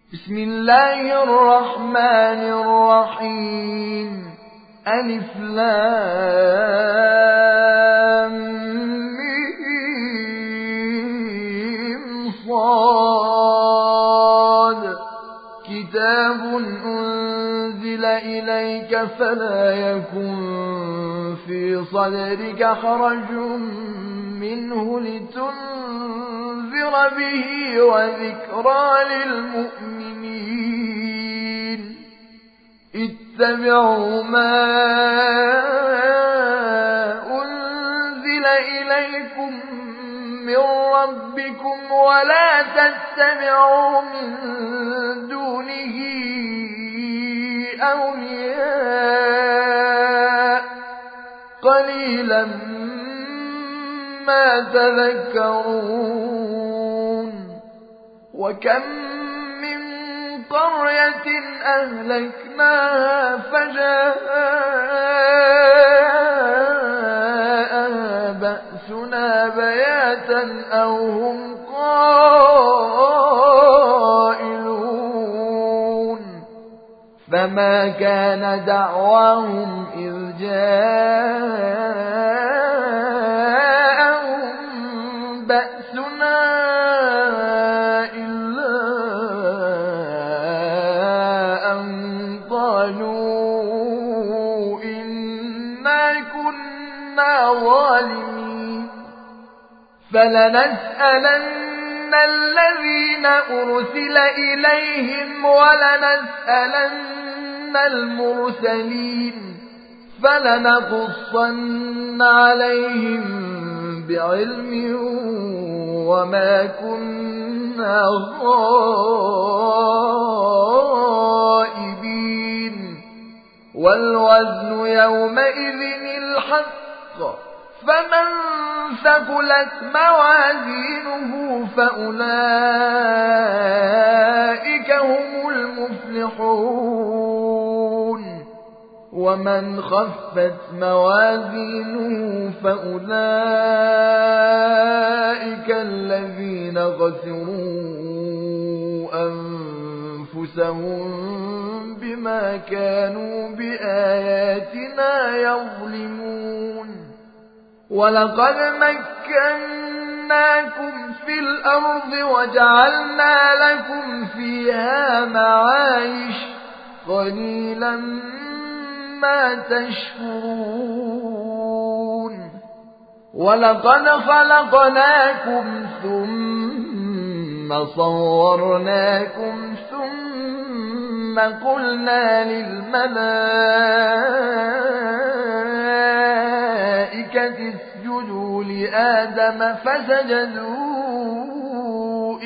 بسم الله الرحمن الرحيم. ألف لام ميم صاد. كتاب أنزل إليك فلا يكن في صدرك حرج منه لتنذر به وذكرى للمؤمنين. اتبعوا ما أنزل إليكم من ربكم ولا تتبعوا من دونه أولياء قليلا ما تذكرون. وكم من قرية أهلكناها فجاءها بأسنا بياتا أو هم قائلون. فما كان دعواهم إذ جاءهم بأسنا إلا أن قالوا إنا كنا ظالمين. فلنسألن الذين أرسل إليهم ولنسألن المرسلين فلنقصن عليهم بعلم وما كنا غائبين. والوزن يومئذ الحق فمن ثقلت موازينه فأولئك هم المفلحون. ومن خفت موازينه فأولئك الذين خسروا أنفسهم بما كانوا بآياتنا يظلمون. ولقد مكناكم في الأرض وجعلنا لكم فيها معايش قليلا ما تشكرون. ولقد خلقناكم ثم صورناكم ثم قلنا للملائكة اسجدوا لآدم فسجدوا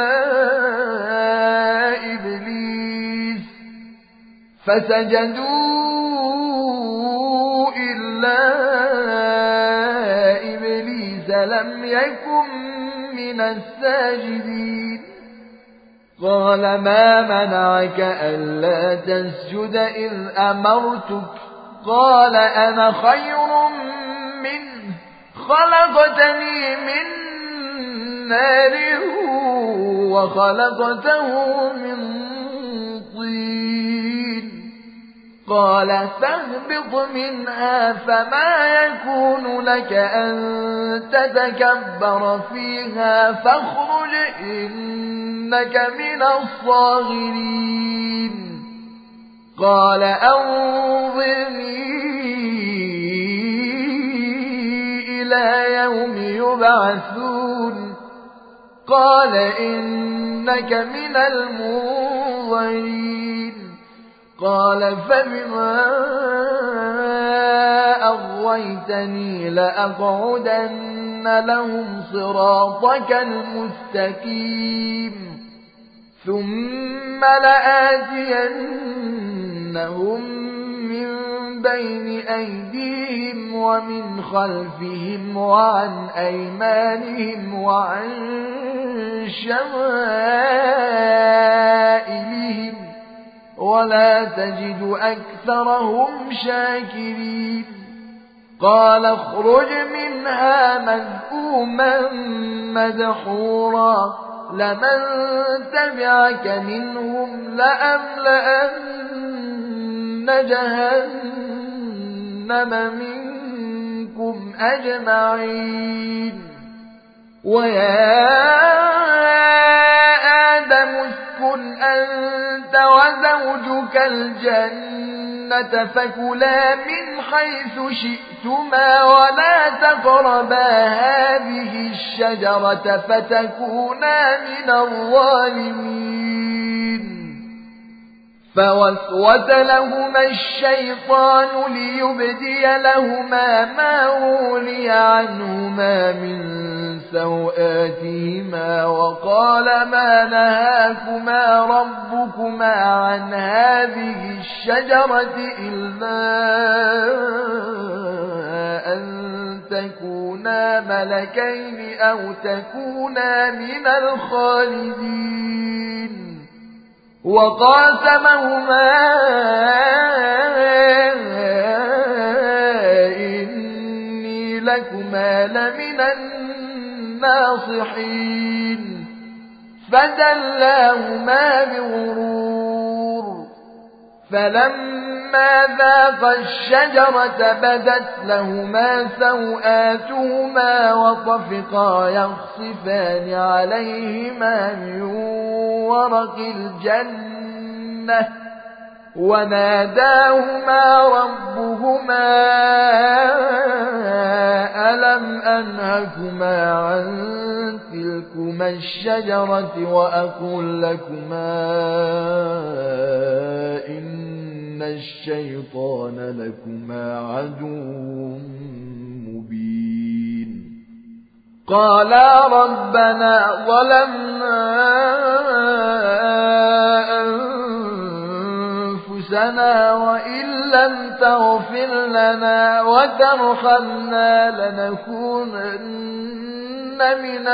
إلا إبليس لم يكن من الساجدين. قال ما منعك ألا تسجد إذ أمرتك؟ قال أنا خير منه خلقتني من نار وخلقته من طين. قال فاهبط منها فما يكون لك أن تتكبر فيها فاخرج إنك من الصاغرين. قال أنظرني إلى يوم يبعثون. قال إنك من المنظرين. قال فبما أغويتني لأقعدن لهم صراطك المستقيم ثم لآتينهم من بين أيديهم ومن خلفهم وعن أيمانهم وعن شمائلهم ولا تجد أكثرهم شاكرين. قال اخرج منها مذءوما مدحورا لمن تبعك منهم لأملأن جهنم منكم أجمعين ويا آدم اسكن أنت وزوجك الجنة فكلا من حيث شئتما ولا تقربا هذه الشجرة فتكونا من الظالمين فوسوس لهما الشيطان ليبدي لهما ما ولي عنهما من سوآتهما وقال ما نهاكما ربكما عن هذه الشجرة إلا أن تكونا ملكين أو تكونا من الخالدين وقاسمهما إني لكما لمن الناصحين فدلاهما بغرور فلما ذاقا الشجرة بدت لهما سوآتهما وطفقا يخصفان عليهما من ورق الجنة وناداهما ربهما ألم أنهكما عن تلكما الشجرة وأقل لكما إن الشيطان لكما عدو مبين قالا ربنا ظلمنا أنفسنا وإن لم تغفر لنا وترحمنا لنكونن من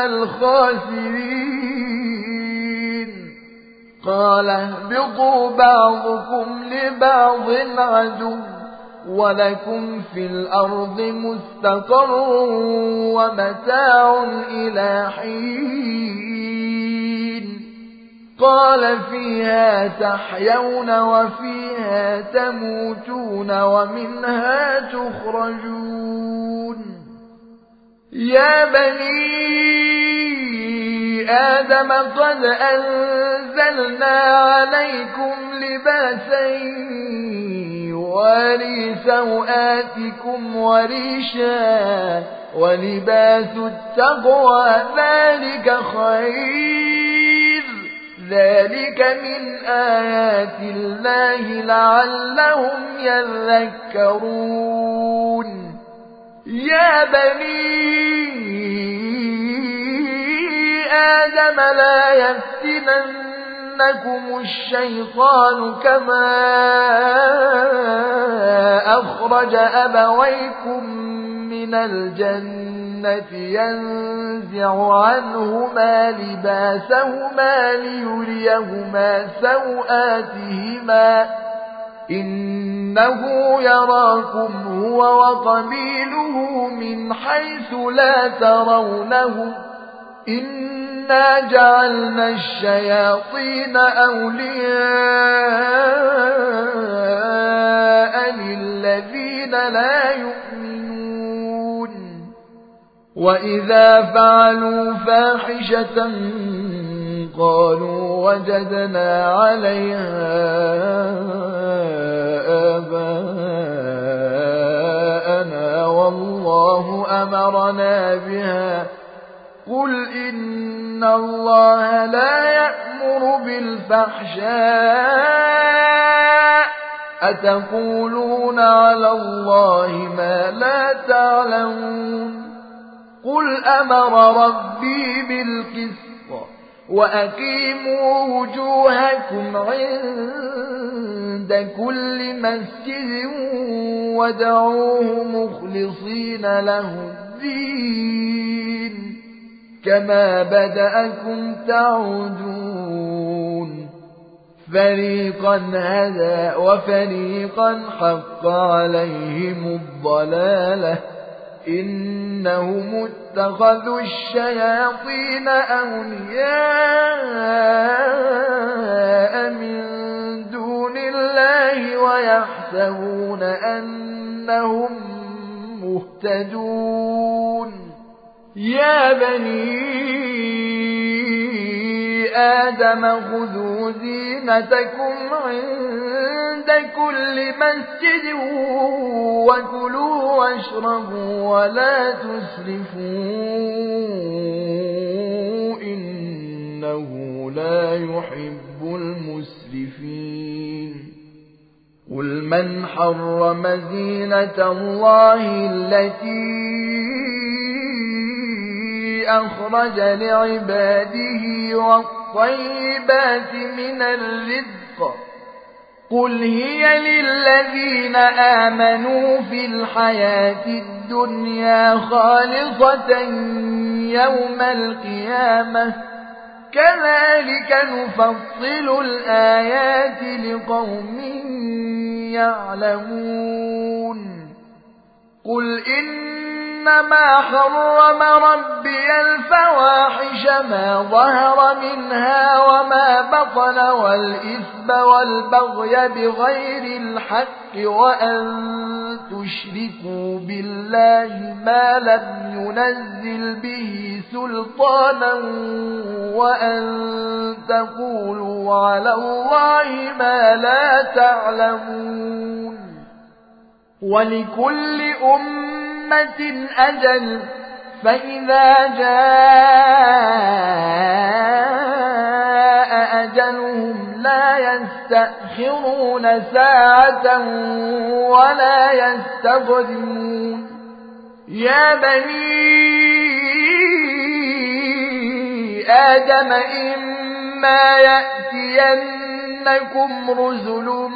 الخاسرين قال اهبطوا بعضكم لبعض عدو ولكم في الأرض مستقر ومتاع إلى حين قال فيها تحيون وفيها تموتون ومنها تخرجون يا بني آدم قد أنزلنا عليكم لباسا يواري سوآتكم وريشا ولباس التقوى ذلك خير ذلك من آيات الله لعلهم يذكرون يا بني آدم لا يفتننكم الشيطان كما أخرج أبويكم من الجنة ينزع عنهما لباسهما ليريهما سوآتهما إنه يراكم هو وقبيله من حيث لا ترونه إنا جعلنا الشياطين أولياء للذين لا يؤمنون وإذا فعلوا فاحشة قالوا وجدنا عليها آباءنا والله أمرنا بها قل إن الله لا يأمر بالفحشاء أتقولون على الله ما لا تعلمون قل أمر ربي بالقسط وأقيموا وجوهكم عند كل مسجد ودعوه مخلصين له الدين كما بدأكم تعودون فريقا هدى وفريقا حق عليهم الضلالة إنهم اتخذوا الشياطين أولياء من دون الله ويحسبون أنهم مهتدون يا بني آدم خذوا زينتكم عند كل مسجد وكلوا واشربوا ولا تسرفوا إنه لا يحب المسرفين قل من حرم زينة الله التي أخرج لعباده والطيبات من الرزق قل هي للذين آمنوا في الحياة الدنيا خالصة يوم القيامة كذلك نفصل الآيات لقوم يعلمون قل إنما حرم ربي الفواحش ما ظهر منها وما بطن والإثم والبغي بغير الحق وأن تشركوا بالله ما لم ينزل به سلطانا وأن تقولوا على الله ما لا تعلمون ولكل أمة أجل فإذا جاء أجلهم لا يستأخرون ساعة ولا يستقدمون يا بني آدم إما يأتينكم رسل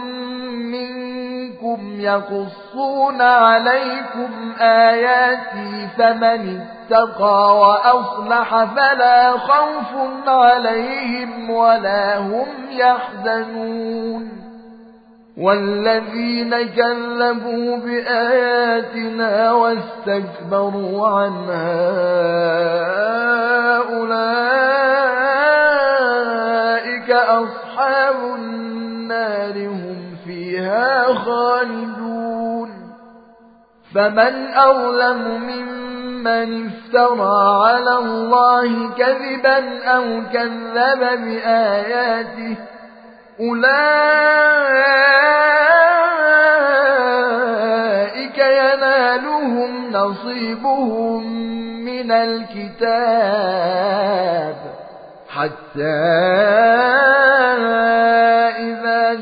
يقصون عليكم آياتي فمن اتقى وأصلح فلا خوف عليهم ولا هم يحزنون والذين كذبوا بآياتنا واستكبروا عنها أولئك أصحاب النار هم فيها خالدون فمن أظلم ممن افترى على الله كذبا أو كذب بآياته أولئك ينالهم نصيبهم من الكتاب حتى إذا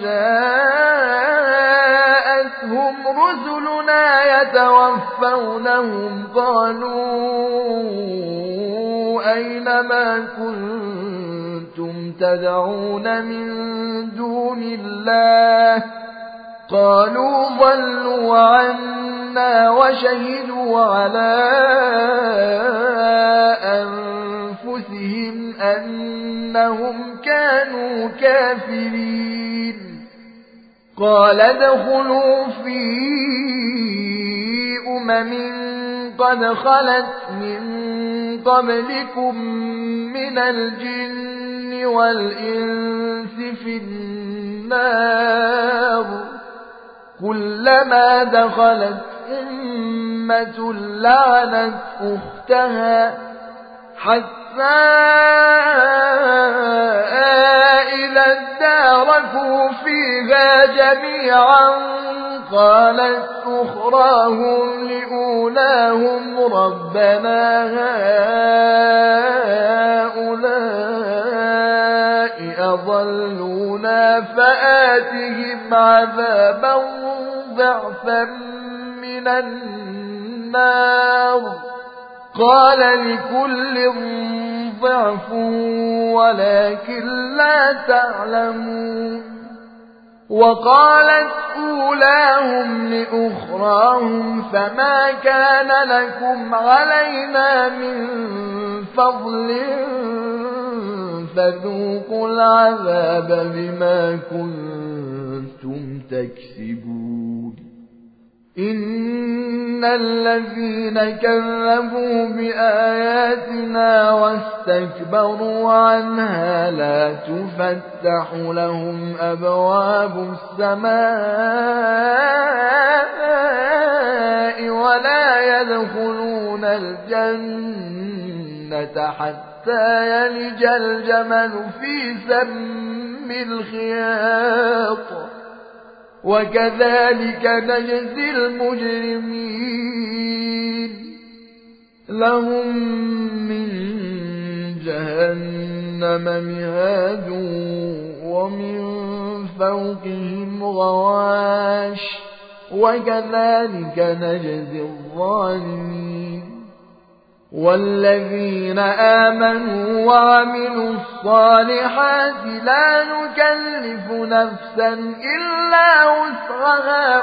جاءتهم رسلنا يتوفونهم قالوا أين ما كنتم تدعون من دون الله قالوا ضلوا عنا وشهدوا على أنفسهم أنهم كانوا كافرين قال ادخلوا في قد خلت من قبلكم من الجن والإنس في النار كلما دخلت أمة لعنت أختها حتى إذا اداركوا فيها جميعا قالت أخراهم لأولاهم ربنا هؤلاء أضلونا فآتهم عذابا ضعفا من النار قال لكل ضعف ولكن لا تعلمون وقالت أولاهم لأخراهم فما كان لكم علينا من فضل فذوقوا العذاب بما كنتم تكسبون إن الذين كذبوا بآياتنا واستكبروا عنها لا تفتح لهم أبواب السماء ولا يدخلون الجنة حتى يلج الجمل في سم الخياط وكذلك نجزي المجرمين لهم من جهنم مهاد ومن فوقهم غواش وكذلك نجزي الظالمين والذين آمنوا وعملوا الصالحات لا نكلف نفسا إلا وسعها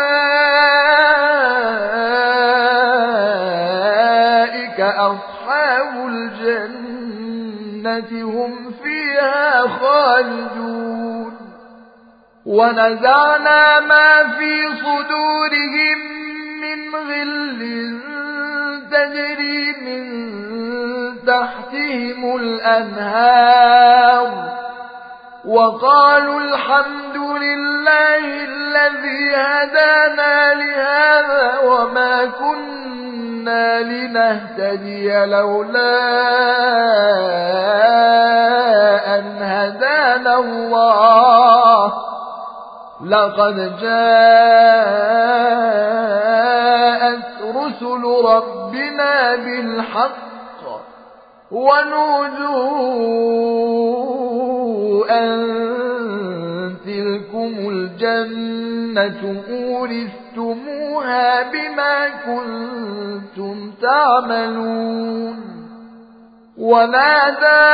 أولئك أصحاب الجنة هم فيها خالدون ونزعنا ما في صدورهم من غل تجري من تحتهم الأنهار وقالوا الحمد لله الذي هدانا لهذا وما كنا لنهتدي لولا أن هدانا الله لقد جاءت رسل ربنا بالحق ونودوا أن تلكم الجنة أورثتموها بما كنتم تعملون ونادى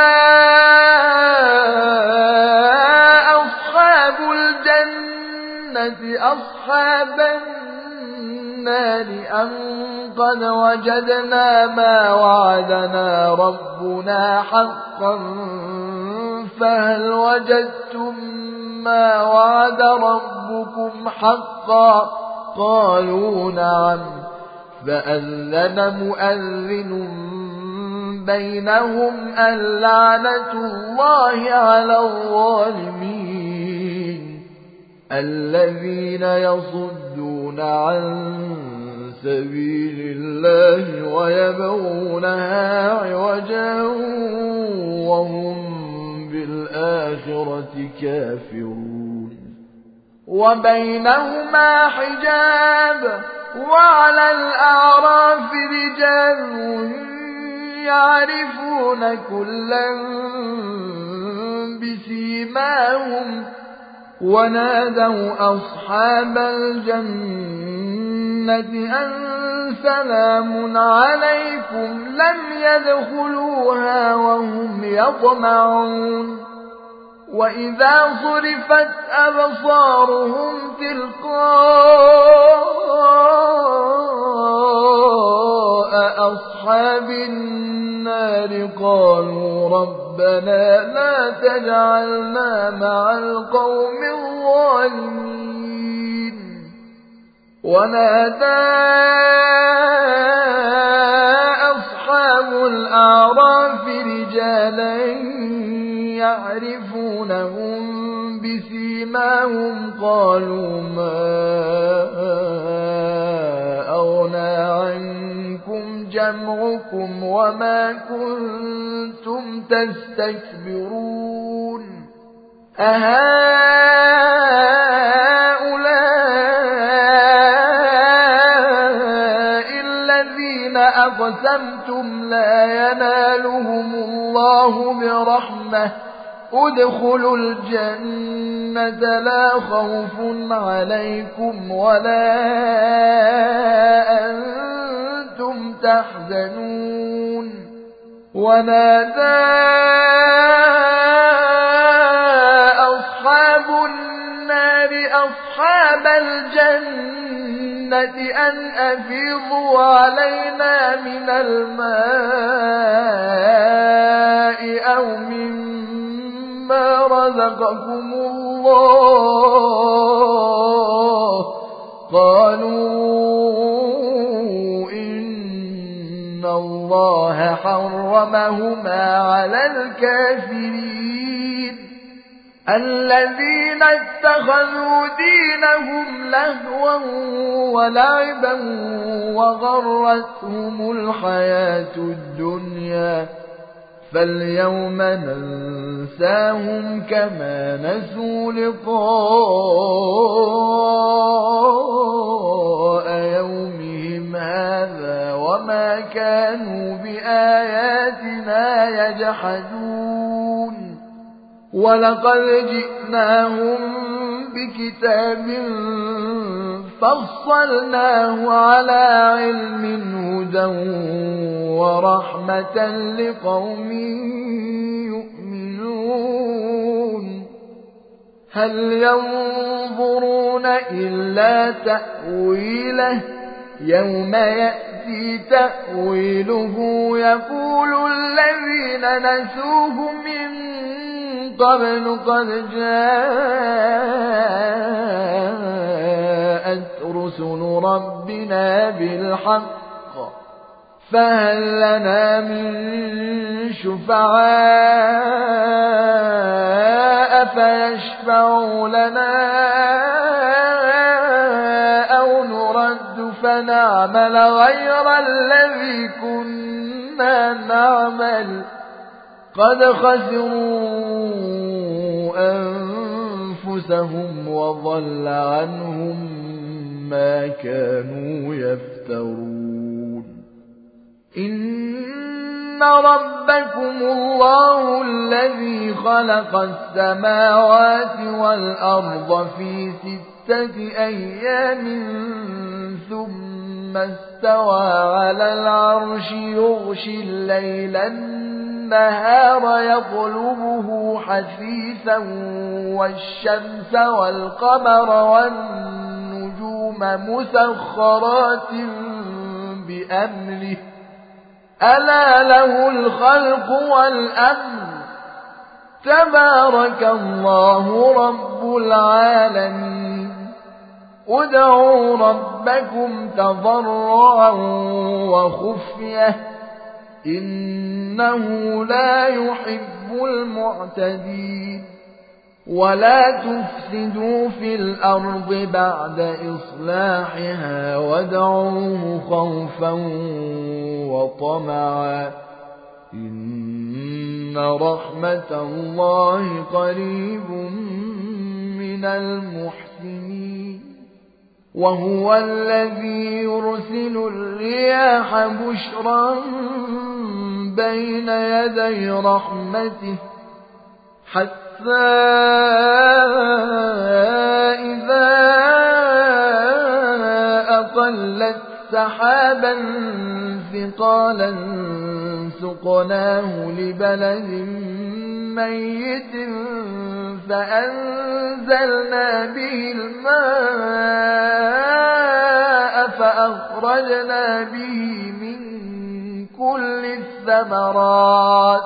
أصحاب الجنة أصحاب النار أن قد وجدنا ما وعدنا ربنا حقا فهل وجدتم ما وعد ربكم حقا قالوا نعم فأذن مؤذن بينهم اللعنة الله على الظالمين الذين يصدون عن سبيل الله ويبغونها عوجا وهم بالآخرة كافرون وبينهما حجاب وعلى الأعراف رجال يعرفون كلا بسيماهم ونادوا أصحاب الجنة أن سلام عليكم لم يدخلوها وهم يطمعون وإذا صرفت أبصارهم تلقاء أصحاب النار قالوا ربنا لا تجعلنا مع القوم الظالمين ونادى أصحاب الأعراف رجالا يعرفونهم بسيماهم قالوا ما أغنى عنكم جمعكم وما كنتم تستكبرون أهؤلاء الذين أقسمتم لا ينالهم الله برحمة ادخلوا الجنة لا خوف عليكم ولا أنتم تحزنون ونادى أصحاب النار أصحاب الجنة أن أفيضوا علينا من الماء أو مما رزقكم الله قالوا حرمهما على الكافرين الذين اتخذوا دينهم لهوا ولعبا وغرتهم الحياة الدنيا فاليوم ننساهم كما نسوا لقاء يومهم هذا وما كانوا بآياتنا يجحدون ولقد جئناهم بكتاب فصلناه على علم هدى ورحمة لقوم يؤمنون هل ينظرون إلا تأويله يوم يأتي تأويله يقول الذين نسوه من قبل قد جاءت رسل ربنا بالحق فهل لنا من شفعاء فيشفعوا لنا أو نرد فنعمل غير الذي كنا نعمل قد خسروا أنفسهم وضل عنهم ما كانوا يفترون إن ربكم الله الذي خلق السماوات والأرض في 6 أيام ثم استوى على العرش يغشي الليل النهار يطلبه حثيثا والشمس والقمر والنجوم مسخرات بأمره ألا له الخلق والأمر تبارك الله رب العالمين ادعوا ربكم تضرعا وخفية إنه لا يحب المعتدين ولا تفسدوا في الأرض بعد إصلاحها وادعوه خوفا وطمعا إن رحمة الله قريب من المحسنين وهو الذي يرسل الرياح بشرا بين يدي رحمته حتى إذا أقلت سحابا ثقالا سقناه لبلد ميت فأنزلنا به الماء فأخرجنا به من كل الثمرات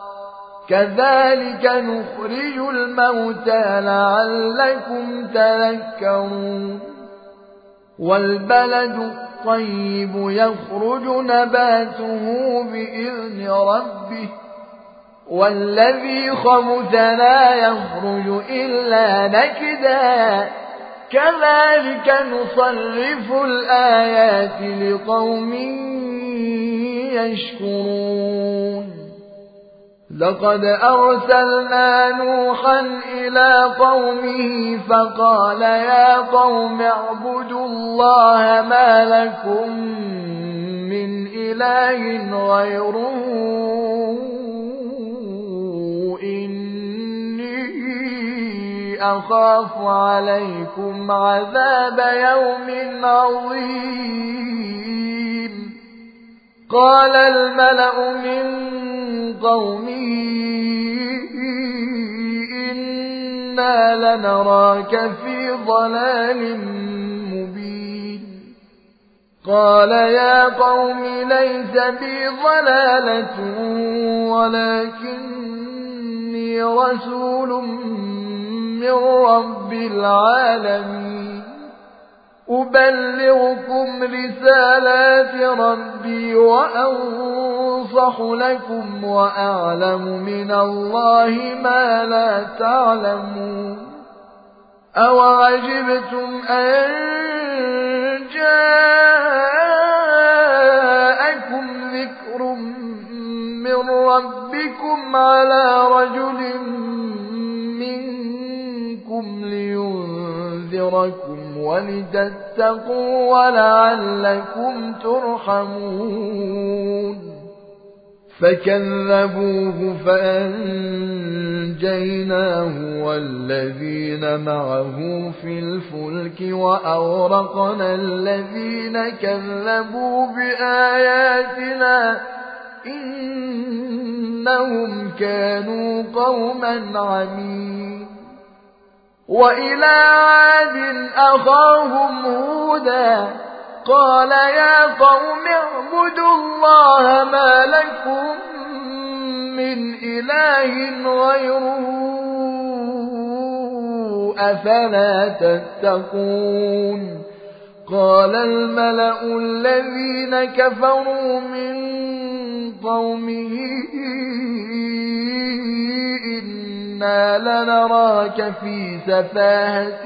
كذلك نخرج الموتى لعلكم تذكرون والبلد الطيب يخرج نباته بإذن ربه والذي خبث لا يخرج إلا نكدا كذلك نصرف الآيات لقوم يشكرون لقد أرسلنا نوحا إلى قومه فقال يا قوم اعبدوا الله ما لكم من إله غيره إني أخاف عليكم عذاب يوم عظيم قال الملأ من قومه إنا لنراك في ضلال مبين قال يا قوم ليس بي ضلالة ولكني رسول من رب العالمين أبلغكم رسالات ربي وأنصح لكم وأعلم من الله ما لا تعلمون أوعجبتم أن جاءكم ذكر من ربكم على رجل منكم لينذركم ولتتقوا ولعلكم ترحمون فكذبوه فأنجيناه والذين معه في الفلك وأغرقنا الذين كذبوا بآياتنا إنهم كانوا قوما عمين وإلى عاد أخاهم هودا قال يا قوم اعبدوا الله ما لكم من إله غيره أفلا تتقون قال الملأ الذين كفروا من قومه إنا لنراك في سفاهة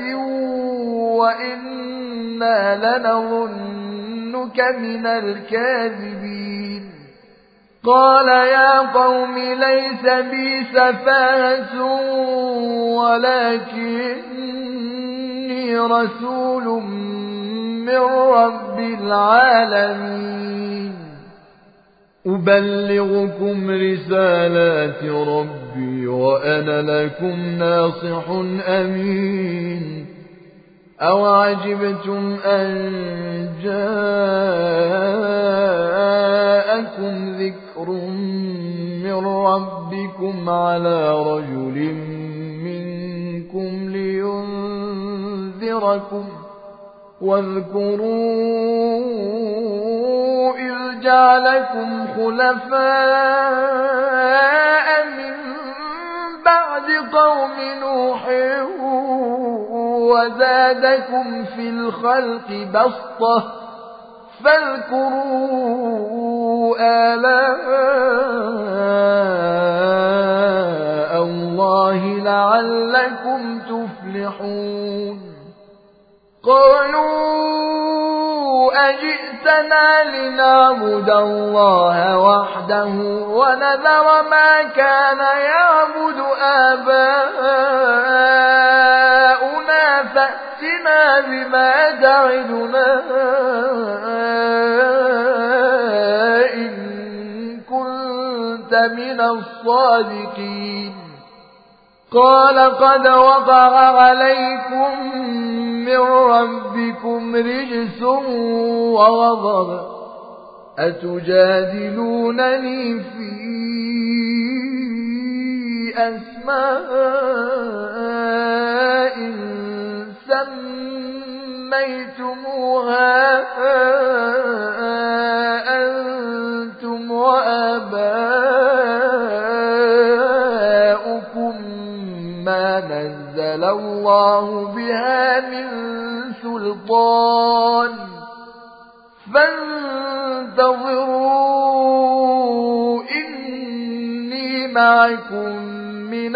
وإنا لنظنك من الكاذبين قال يا قوم ليس بي سفاهة ولكني رسول من رب العالمين أبلغكم رسالات ربي وأنا لكم ناصح أمين أوعجبتم أن جاءكم ذكر من ربكم على رجل منكم لينذركم واذكروا إذ جعلكم خلفاء من بعد قوم نوح وزادكم في الخلق بسطة فاذكروا آلاء الله لعلكم تفلحون قالوا أجئتنا لنعبد الله وحده ونذر ما كان يعبد آباؤنا فأتنا بما تعدنا إن كنت من الصادقين قال قد وقع عليكم من ربكم رجس وغضب أتجادلونني في أسماء سميتموها أنتم وآباؤكم ما نزل الله بها من سلطان فانتظروا إني معكم من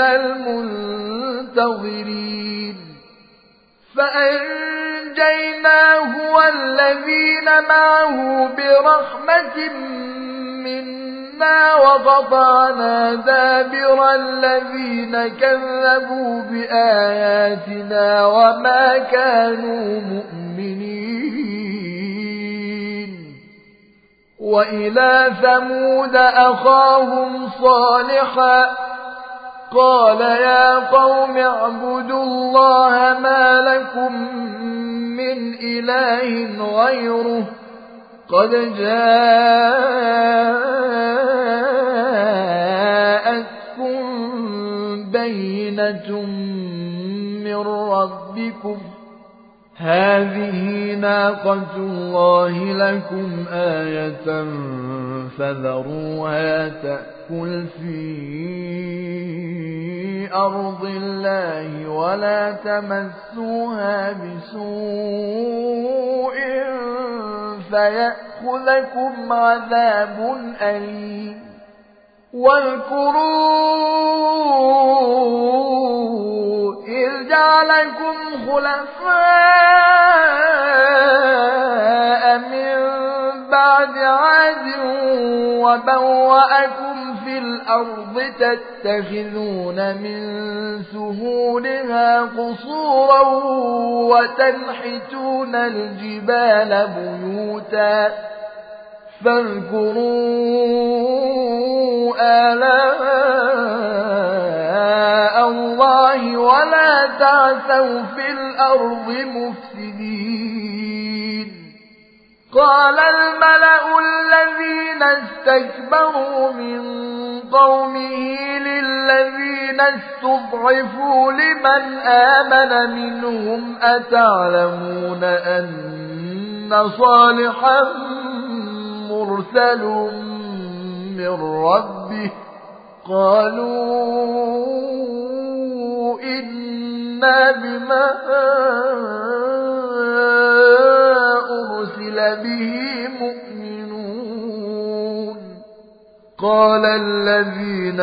المنتظرين فأنجيناه والذين معه برحمة منا وقطعنا دابر الذين كذبوا بآياتنا وما كانوا مؤمنين وإلى ثمود أخاهم صالحا قال يا قوم اعبدوا الله ما لكم من إله غيره قد جاءتكم بينة من ربكم هذه ناقة الله لكم آية فذروها تأكل في أرض الله ولا تمسوها بسوء فيأخذكم عذاب أليم واذكروا إذ جعلكم خلفاء من بعد عاد وبوأكم في الأرض تتخذون من سهولها قصورا وتنحتون الجبال بيوتا فاذكروا آلاء الله ولا تعثوا في الأرض مفسدين قال الملأ الذين استكبروا من قومه للذين استضعفوا لمن آمن منهم أتعلمون أن صالحا مرسل من ربه قالوا إنا بما أرسل به مؤمنون قال الذين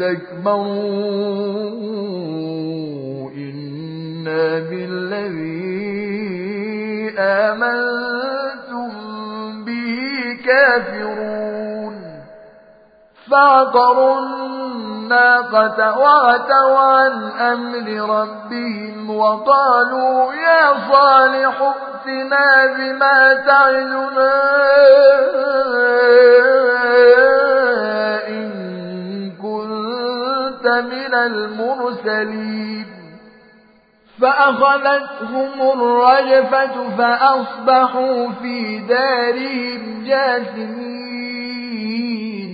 استكبروا إنا بالذي آمنتم كافرون فعقروا الناقة وعتوا عن أمر ربهم وقالوا يا صالح ائتنا بما تعدنا إن كنت من المرسلين فأخذتهم الرجفة فأصبحوا في دارهم جاثمين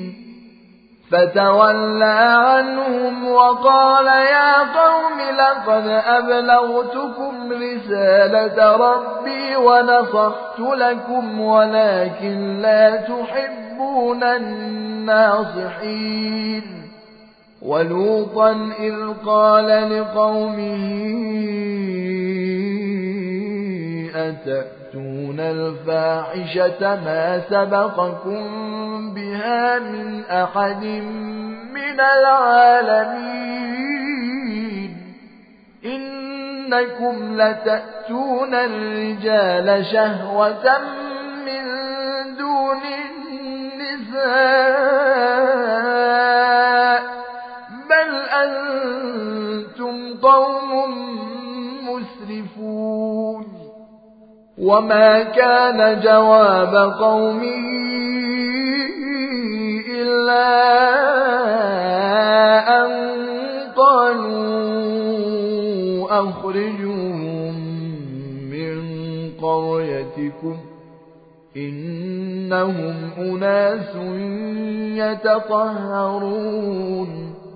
فتولى عنهم وقال يا قوم لقد أبلغتكم رسالة ربي ونصحت لكم ولكن لا تحبون الناصحين ولوطا إذ قال لقومه أتأتون الفاحشة ما سبقكم بها من أحد من العالمين إنكم لتأتون الرجال شهوة من دون النساء بل أنتم قوم مسرفون وما كان جواب قومه إلا أن قالوا أخرجوهم من قريتكم إنهم أناس يتطهرون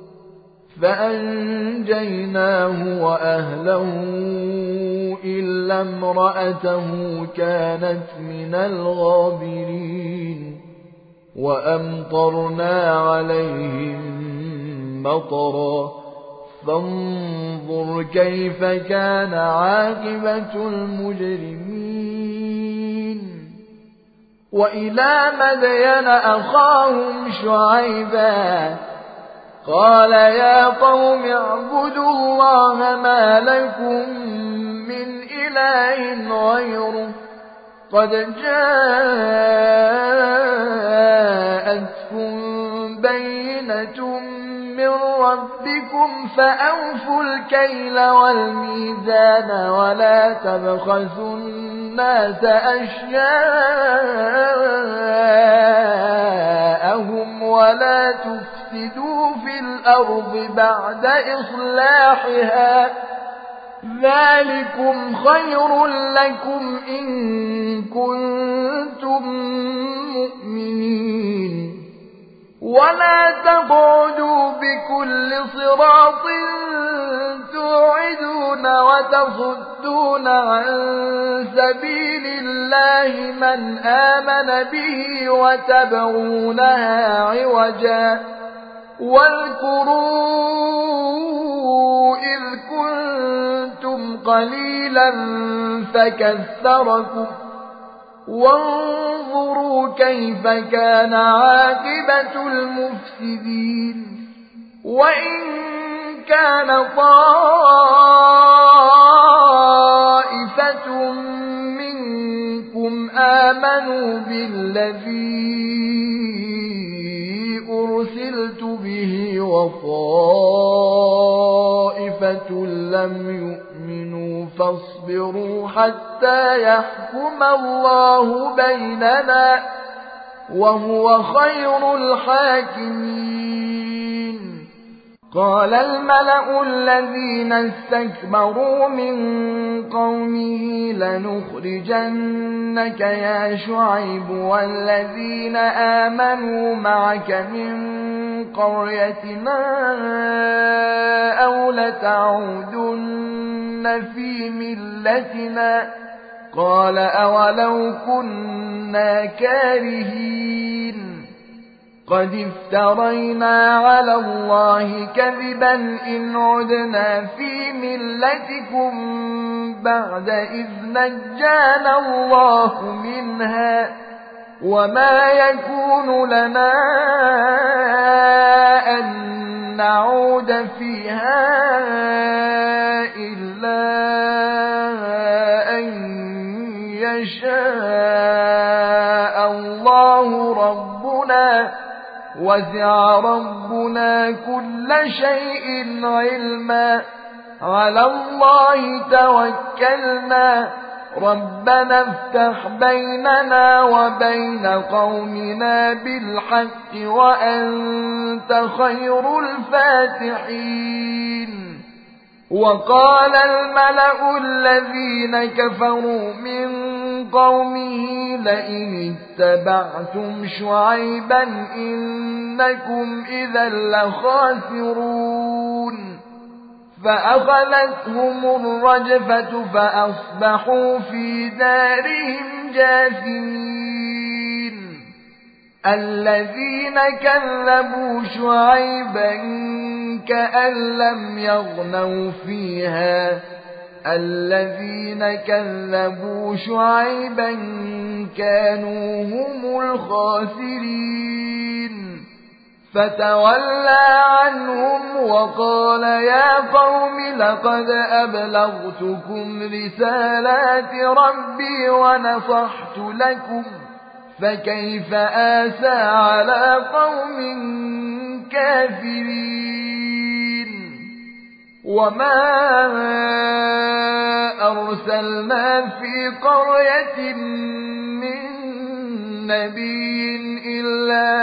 فأنجيناه وأهله إلا امرأته كانت من الغابرين وأمطرنا عليهم مطرا فانظر كيف كان عاقبة المجرمين وإلى مدين أخاهم شعيبا قال يا قوم اعبدوا الله ما لكم من إله غيره قد جاءتكم بينة من ربكم فأوفوا الكيل والميزان ولا تبخسوا الناس أشياءهم ولا تفسدوا في الأرض بعد إصلاحها ذلكم خير لكم إن كنتم مؤمنين ولا تقعدوا بكل صراط توعدون وتصدون عن سبيل الله من آمن به وتبغونها عوجا واذكروا إذ كنتم قليلا فكثركم وانظروا كيف كان عاقبة المفسدين وإن كان طائفة منكم آمنوا بالذي أرسلت به وطائفة لم يؤمنوا فاصبروا حتى يحكم الله بيننا وهو خير الحاكمين. قال الملأ الذين استكبروا من قومه لنخرجنك يا شعيب والذين آمنوا معك من قريتنا أو لتعودن في ملتنا قال أولو كنا كارهين قد افترينا على الله كذبا إن عدنا في ملتكم بعد إذ نجانا الله منها وما يكون لنا أن نعود فيها إلا أن يشاء الله ربنا وسع ربنا كل شيء علما على الله توكلنا ربنا افتح بيننا وبين قومنا بالحق وأنت خير الفاتحين. وقال الملأ الذين كفروا من قومه لئن اتبعتم شعيبا إنكم إذا لخاسرون فأخذتهم الرجفة فأصبحوا في دارهم جاثمين. الذين كذبوا شعيبا كأن لم يغنوا فيها الذين كذبوا شعيبا كانوا هم الخاسرين فتولى عنهم وقال يا قوم لقد أبلغتكم رسالات ربي ونصحت لكم فكيف آسى على قوم كافرين. وما أرسلنا في قرية من نبي إلا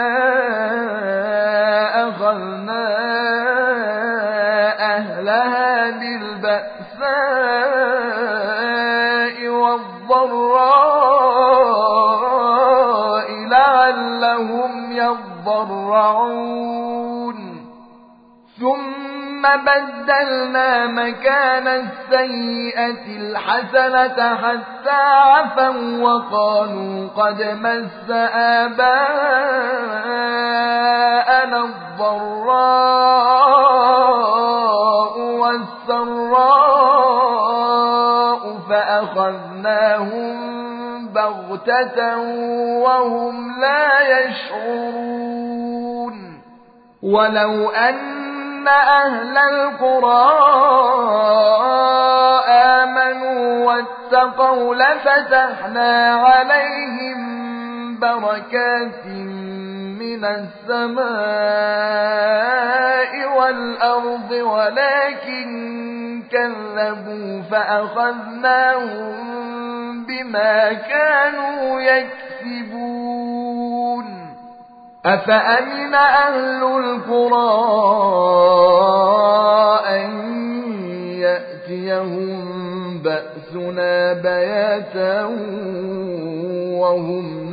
أخذنا أهلها بالبأساء والضراء لعلهم يضرعون ثم بدلنا مكان السيئة الحسنة حتى عفوا وقالوا قد مس آباءنا الضراء والسراء فأخذناهم بغتة وهم لا يشعرون. ولو أن أهل القرى آمنوا واتقوا لفتحنا عليهم بركات من السماء والأرض ولكن كذبوا فأخذناهم بما كانوا يكسبون. أفأمن أهل القرى أن يأتيهم بأسنا بياتا وهم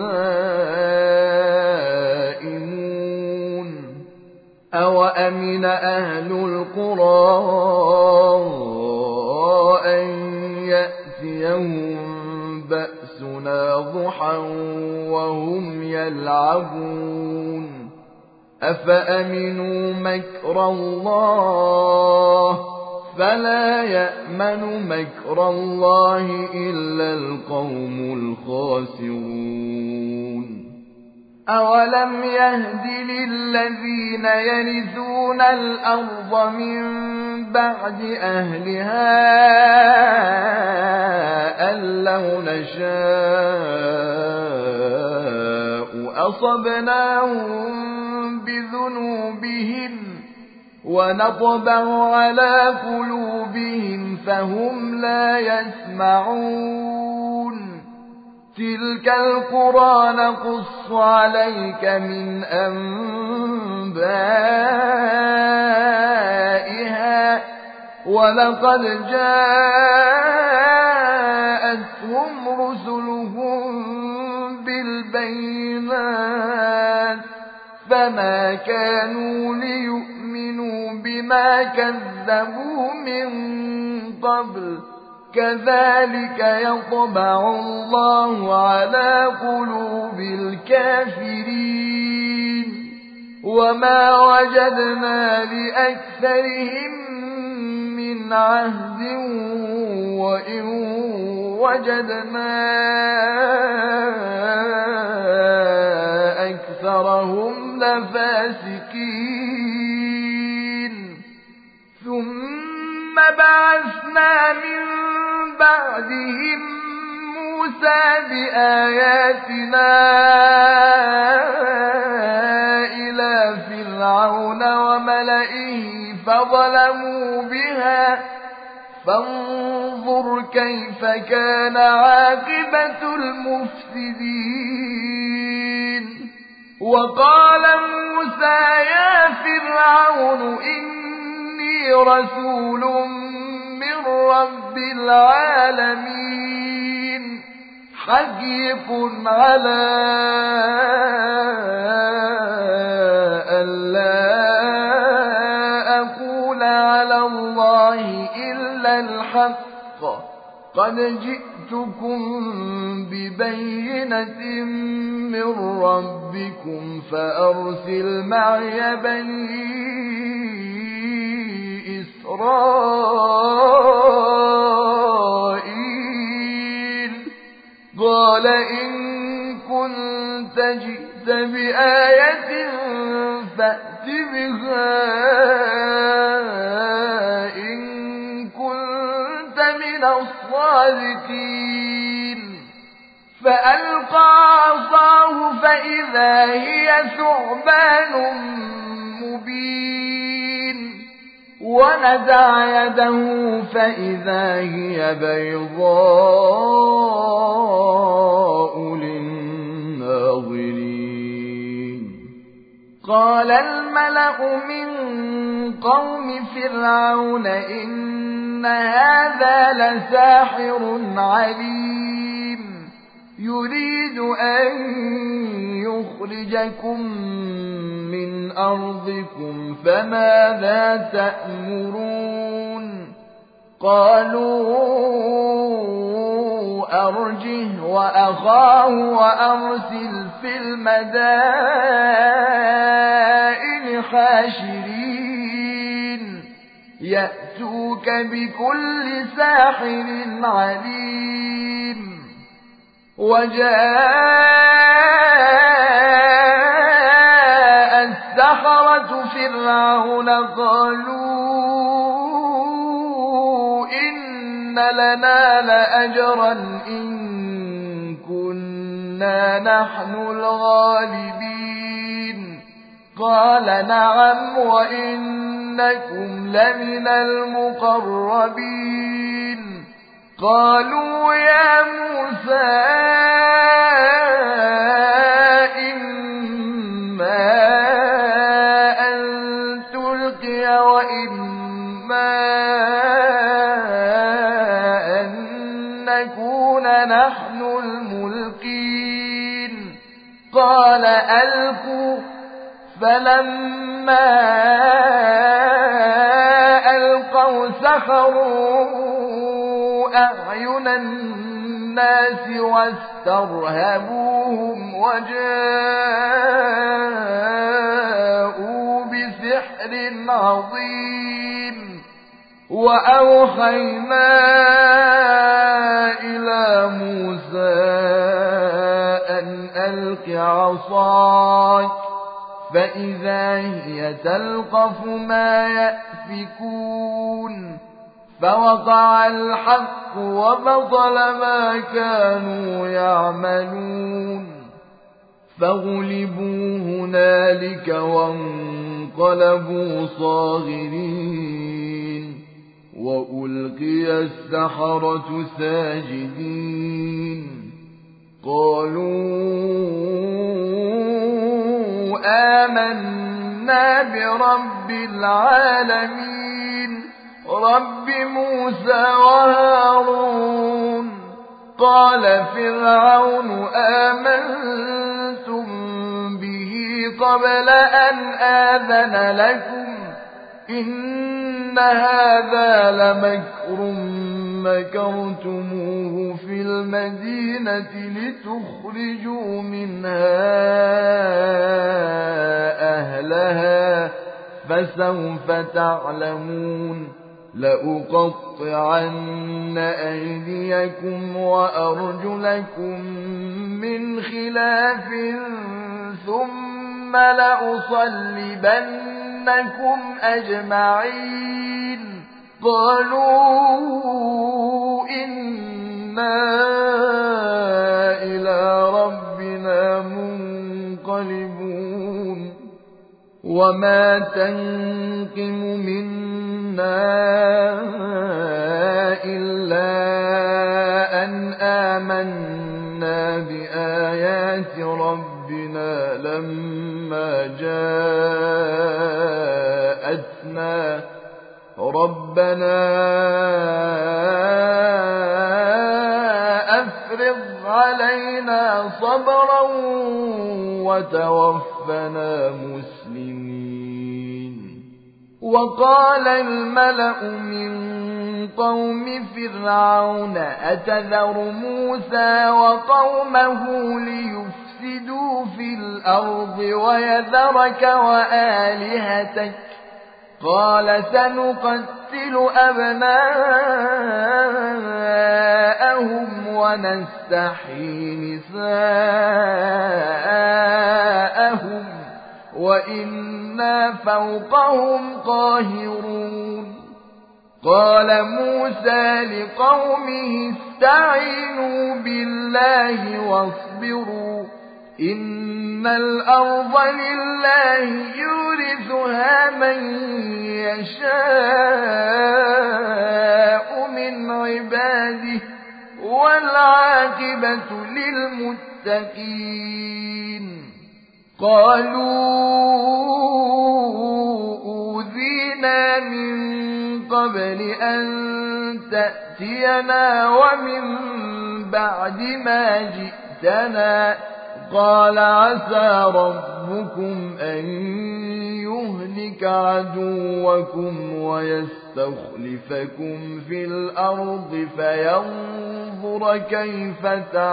نائمون أوأمن أهل القرى أن يأتيهم بأسنا ضحى وهم يلعبون أفأمنوا مكر الله فلا يأمن مكر الله إلا القوم الخاسرون أولم يهد للذين يرثون الأرض من بعد أهلها أن لو نشاء أصبناهم بذنوبهم ونطبع على قلوبهم فهم لا يسمعون تلك القرى نقص عليك من أنبائها ولقد جاءتهم رسلهم بالبينات فما كانوا ليؤمنوا بما كذبوا من قبل كذلك يطبع الله على قلوب الكافرين وما وجدنا لأكثرهم من عهد وإن وجدنا أكثرهم لفاسقين ثم بعثنا من بعدهم موسى بآياتنا إلى فرعون وملئه فظلموا بها فانظر كيف كان عاقبة المفسدين وقال موسى يا فرعون إني رسول من رب العالمين حقيق على ألا أقول على الله إلا الحق قد جئتكم ببينة من ربكم فأرسل معي بني إسرائيل قال إن كنت جئت بآية فأت بها إن كنت من الصادقين فألقى عصاه فإذا هي ثعبان مبين ونزع يده فإذا هي بيضاء للناظرين قال الملأ من قوم فرعون إن هذا لساحر عليم يريد أن يخرجكم من أرضكم فماذا تأمرون قالوا أرجه وأخاه وأرسل في المدائن حاشرين يأتوك بكل ساحر عليم وجاء السحرة فرعون قالوا إن لنا لأجرا إن كنا نحن الغالبين قال نعم وإنكم لمن المقربين قالوا يا موسى إما أن تلقي وإما أن نكون نحن الملقين قال ألقوا فلما ألقوا سحروا أعين الناس واسترهبوهم وجاءوا سحر عظيم. وأوحينا إلى موسى أن ألق عصاك فإذا هي تلقف ما يأفكون فوقع الحق وبطل ما كانوا يعملون فغلبوا هنالك وانقلبوا صاغرين وألقي السحرة ساجدين قالوا آمنا برب العالمين رب موسى وهارون. قال فرعون آمنتم به قبل أن آذن لكم إن هذا لمكر مكرتموه في المدينة لتخرجوا منها أهلها فسوف تعلمون لأقطعن أيديكم وأرجلكم من خلاف ثم لأصلبنكم أجمعين. قالوا إنا إلى ربنا منقلبون. وما تنقم منا إلا أن آمنا بآيات ربنا لما جاءتنا ربنا أفرغ علينا صبرا وتوفنا مسلمين. وقال الملأ من قوم فرعون أتذر موسى وقومه ليفسدوا في الأرض ويذرك وآلهتك قال سنقتل أبناءهم ونستحيي نساءهم وإنا فوقهم قاهرون. قال موسى لقومه استعينوا بالله واصبروا إن الأرض لله يورثها من يشاء من عباده والعاقبة للمتقين. قالوا أوذينا من قبل أن تأتينا ومن بعد ما جئتنا قال عسى ربكم أن يهلك عدوكم ويستخلفكم في الأرض فينظر كيف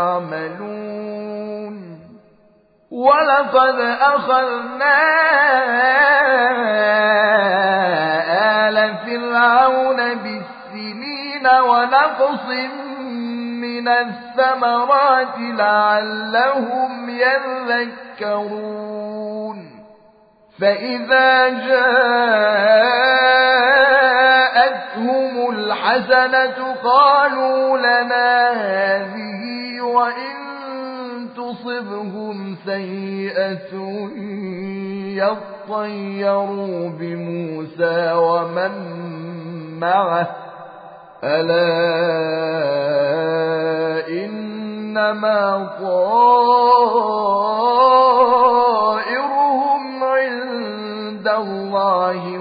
تعملون. ولقد أخذنا آل فرعون بالسنين ونقص من الثمرات لعلهم يذكرون. فإذا جاءتهم الحسنة قالوا لنا هذه وإن تصبهم سيئة يطيروا بموسى ومن معه ألا إنما طائرهم عند الله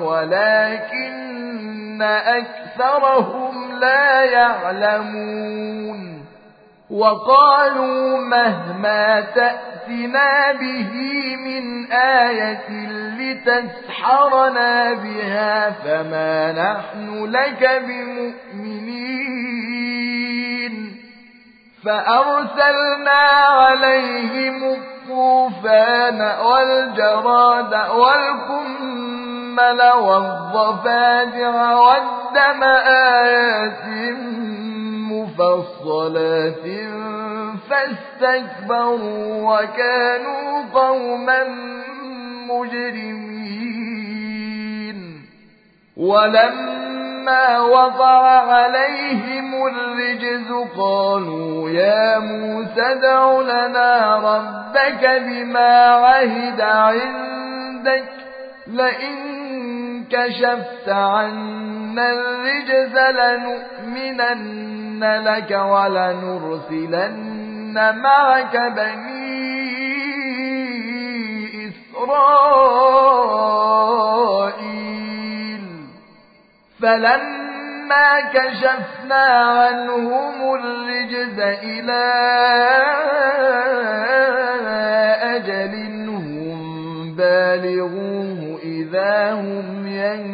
ولكن أكثرهم لا يعلمون. وقالوا مهما تأتنا به من آية لتسحرنا بها فما نحن لك بمؤمنين. فأرسلنا عليهم الطوفان والجراد والقمل والضفادع والدم آيات مفصلات فاستكبروا وكانوا قوما مجرمين ولما وقع عليهم الرجز قالوا يا موسى ادع لنا ربك بما عهد عندك لئن كشفت عنا الرجز لنؤمنن لك ولنرسلن معك بني إسرائيل فلما كشفنا عنهم الرجز إلى أجل هم بالغوه إذا هم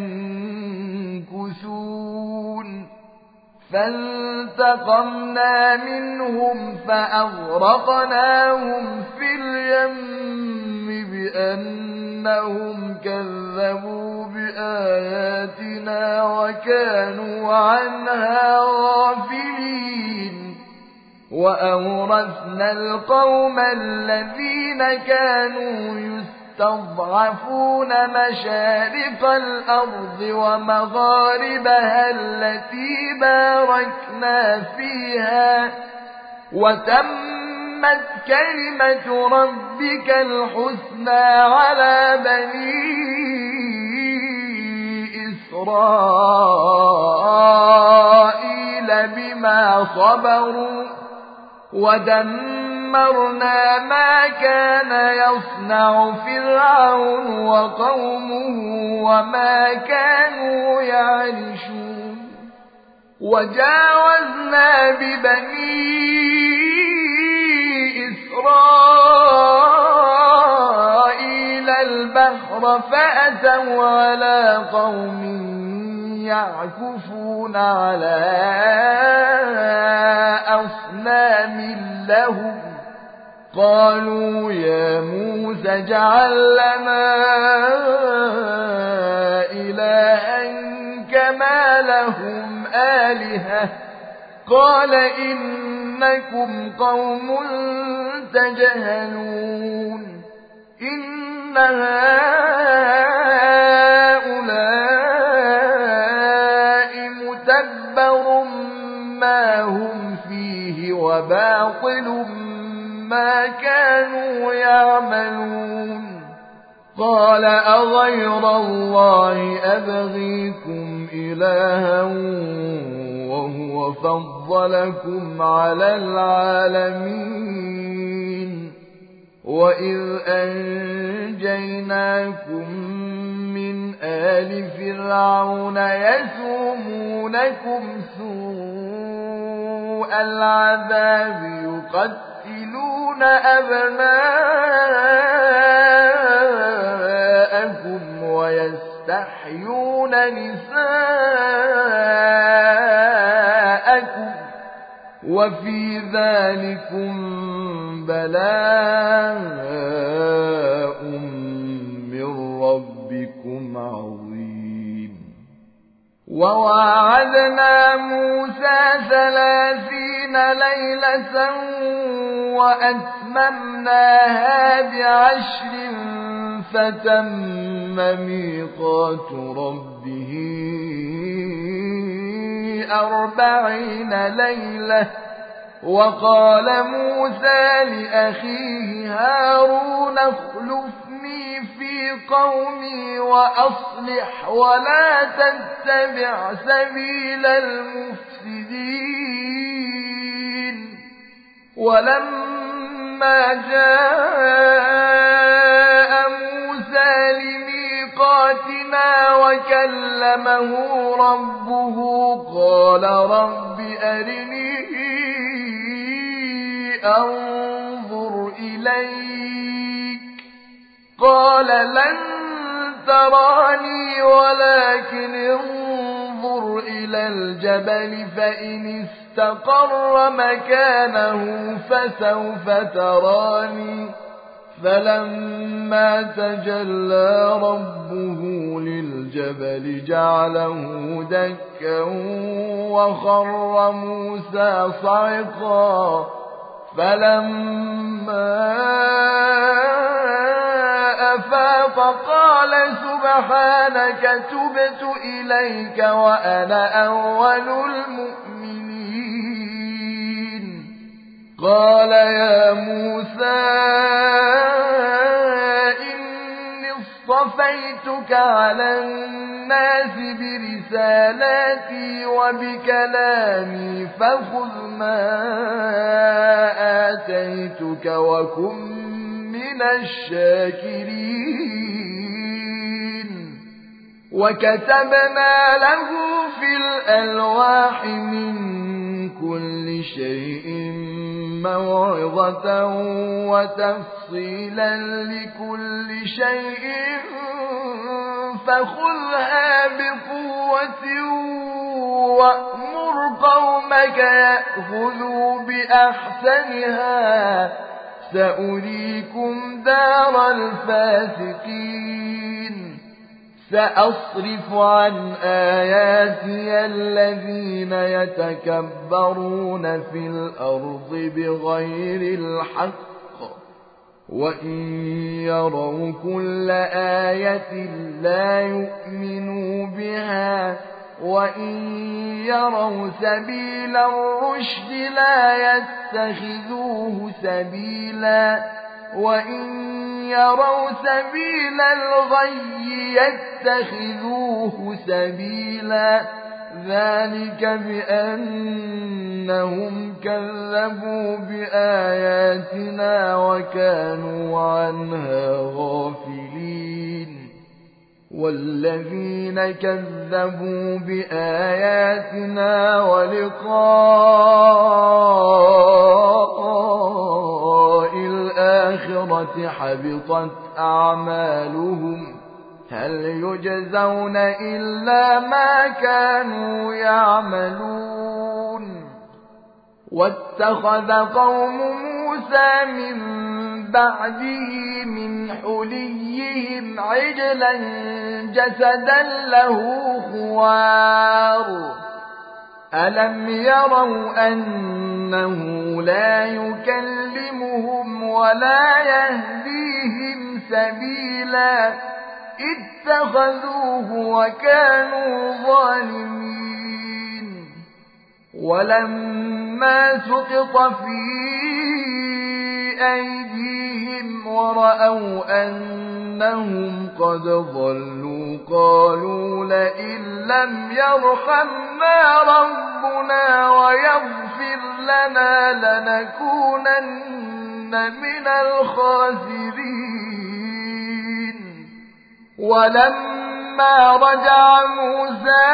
ينكثون فانتقمنا منهم فأغرقناهم في اليم بأنهم كذبوا بآياتنا وكانوا عنها غافلين وأورثنا القوم الذين كانوا يستضعفون مشارق الأرض ومغاربها التي باركنا فيها وتمت كلمة ربك الحسنى على بني إسرائيل بما صبروا ودمرنا ما كان يصنع فرعون وقومه وما كانوا يعرشون وجاوزنا ببني إسرائيل البحر فأتوا على قوم يعكفون على أصنام لهم قالوا يا موسى اجعل لنا إلها كما لهم آلهة قال إنكم قوم تجهلون إن هؤلاء متبر ما هم فيه وباطل ما كانوا يعملون قال أغير الله أبغيكم إلها وهو فضلكم على العالمين وإذ أنجيناكم من آل فرعون يسومونكم سوء العذاب يقتلون أبناءكم ويستحيون نساءكم وفي ذلكم بلاء من ربكم عظيم وواعدنا موسى 30 ليلة وأتممناها ب10 فتم ميقات ربه 40 ليلة وقال موسى لأخيه هارون اخلفني في قومي وأصلح ولا تتبع سبيل المفسدين ولما جاء موسى لميقاتنا وكلمه ربه قال رب أرني أنظر إليك قال لن تراني ولكن انظر إلى الجبل فإن استقر مكانه فسوف تراني فلما تجلى ربه للجبل جعله دكا وخر موسى صعقا فلما أفاق قال سبحانك تبت إليك وأنا أول المؤمنين قال يا موسى إني اصطفيتك على الناس برسالاتي وبكلامي فخذ ما آتيتك وكن من الشاكرين وكتبنا له في الألواح من كل شيء موعظة وتفصيلا لكل شيء فخذها بقوة وأمر قومك يأخذوا بأحسنها سأريكم دار الفاسقين سأصرف عن آياتي الذين يتكبرون في الأرض بغير الحق وإن يروا كل آية لا يؤمنوا بها وإن يروا سبيل الرشد لا يتخذوه سبيلا وإن يروا سبيل الغي يتخذوه سبيلا ذلك بأنهم كذبوا بآياتنا وكانوا عنها غافلين والذين كذبوا بآياتنا ولقاء الآخرة حبطت أعمالهم هل يجزون إلا ما كانوا يعملون واتخذ قوم موسى من بعده من حليهم عجلا جسدا له خوار ألم يروا أنه لا يكلمهم ولا يهديهم سبيلا اتخذوه وكانوا ظالمين ولما سقط في أيديهم ورأوا أنهم قد ضلوا قالوا لئن لم يرحمنا ربنا ويغفر لنا لنكونن من الخاسرين ولما رجع موسى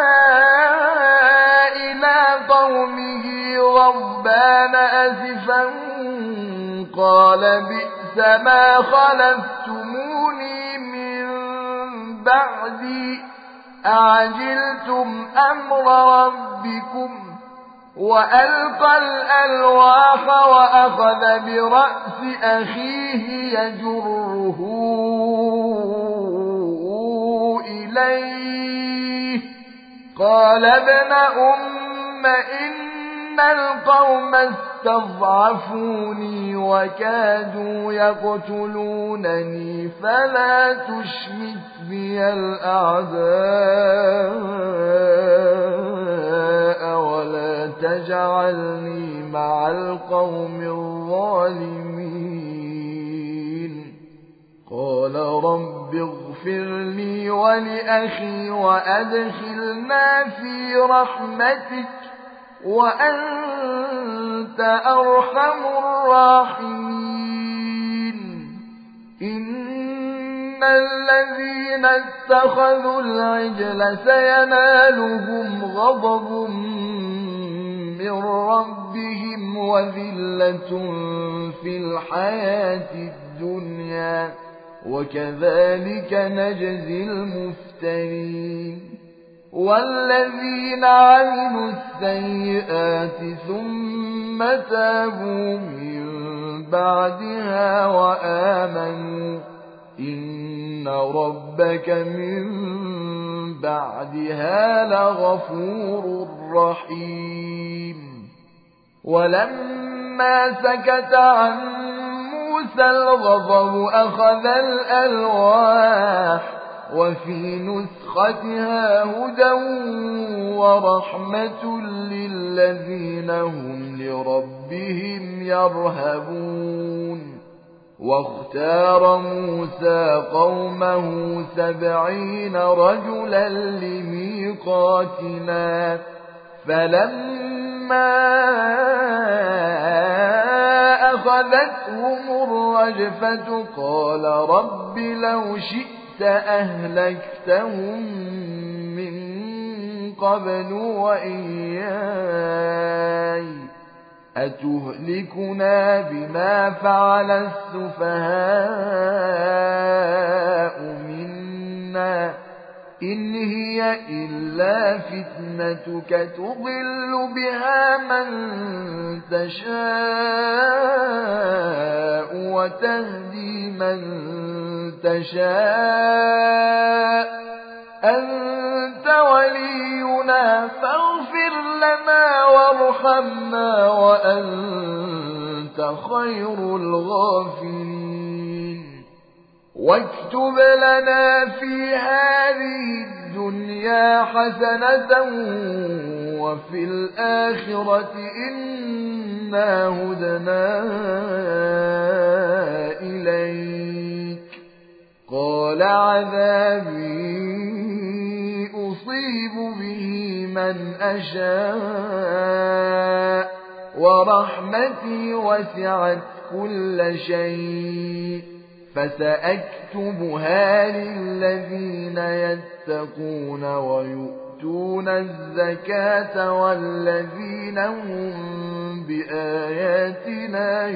إلى قومه غضبان أسفا قال بئس ما خلفتموني من بعدي أعجلتم أمر ربكم وألقى الألواح وأخذ برأس أخيه يجره إليه قال ابن أم إن القوم استضعفوني وكادوا يقتلونني فلا تشمت بي الأعداء ولا تجعلني مع القوم الظالمين قال رب اغفر لي ولأخي وأدخلنا في رحمتك وأنت أرحم الراحمين إن الذين اتخذوا العجل سينالهم غضب من ربهم وذلة في الحياة الدنيا وكذلك نجزي المفترين والذين عملوا السيئات ثم تابوا من بعدها وآمنوا إن ربك من بعدها لغفور رحيم. ولما سكت عن موسى الغضب أخذ الألواح وفي نسختها هدى ورحمة للذين هم لربهم يرهبون. واختار موسى قومه 70 رجلا لميقاتنا فلما أخذتهم الرجفة قال رب لو شئت أهلكتهم من قبل وإياي أتهلكنا بما فعل السفهاء منا إن هي إلا فتنتك تضل بها من تشاء وتهدي من تشاء أنت ولينا فاغفر لنا وارحمنا وأنت خير الغافرين. واكتب لنا في هذه الدنيا حسنة وفي الآخرة إنا هدنا إليك قال عذابي أصيب به من أشاء ورحمتي وسعت كل شيء فسأكتبها للذين يتقون ويؤتون الزكاة والذين هم بآياتنا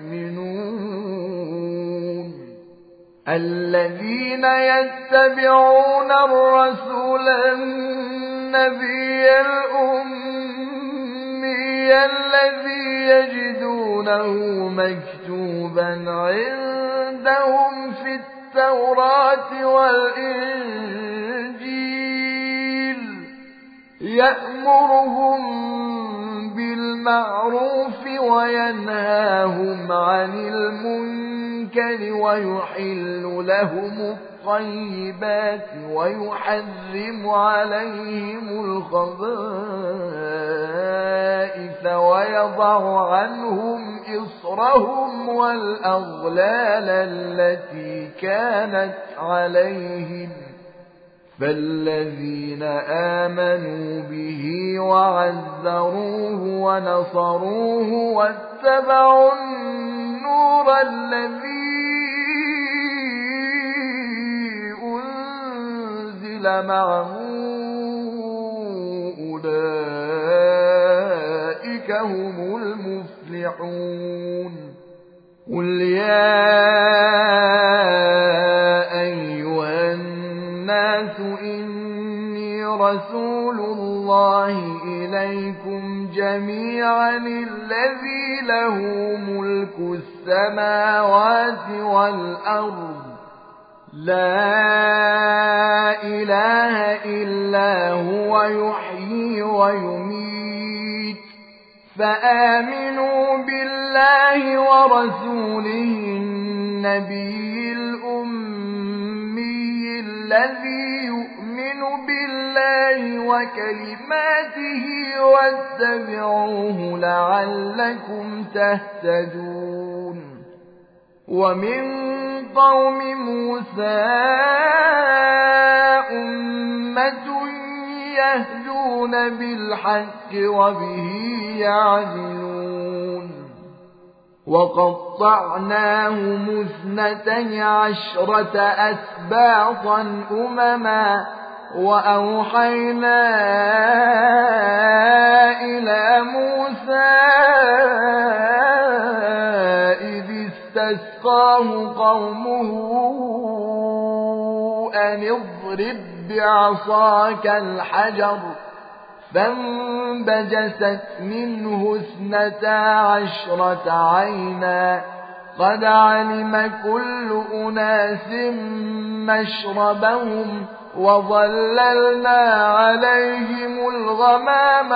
يؤمنون. الذين يتبعون الرسول النبي الأمي الذي يجدونه مكتوبا عندهم في التوراة والإنجيل يأمرهم بالمعروف وينهاهم عن المنكر ويحل لهم الطيبات ويحرم عليهم الخبائث ويضع عنهم إصرهم والأغلال التي كانت عليهم فالذين آمنوا به وعزروه ونصروه واتبعوا النور الذي أنزل معه أولئك هم المفلحون. قل يا أيها الناس إني رسول الله إليكم جميعا الذي له ملك السماوات والأرض لا إله إلا هو يحيي ويميت فآمنوا بالله ورسوله النبي الأمي الذي يؤمن بالله وكلماته واتبعوه لعلكم تهتدون. ومن قوم موسى أمة يهدون بالحق وبه يعدلون. وقطعناهم 12 أسباطا أمما وأوحينا إلى موسى إذ استسقاه قومه أن اضرب بعصاك الحجر فانبجست منه 12 عينا قد علم كل أناس مشربهم وظللنا عليهم الغمام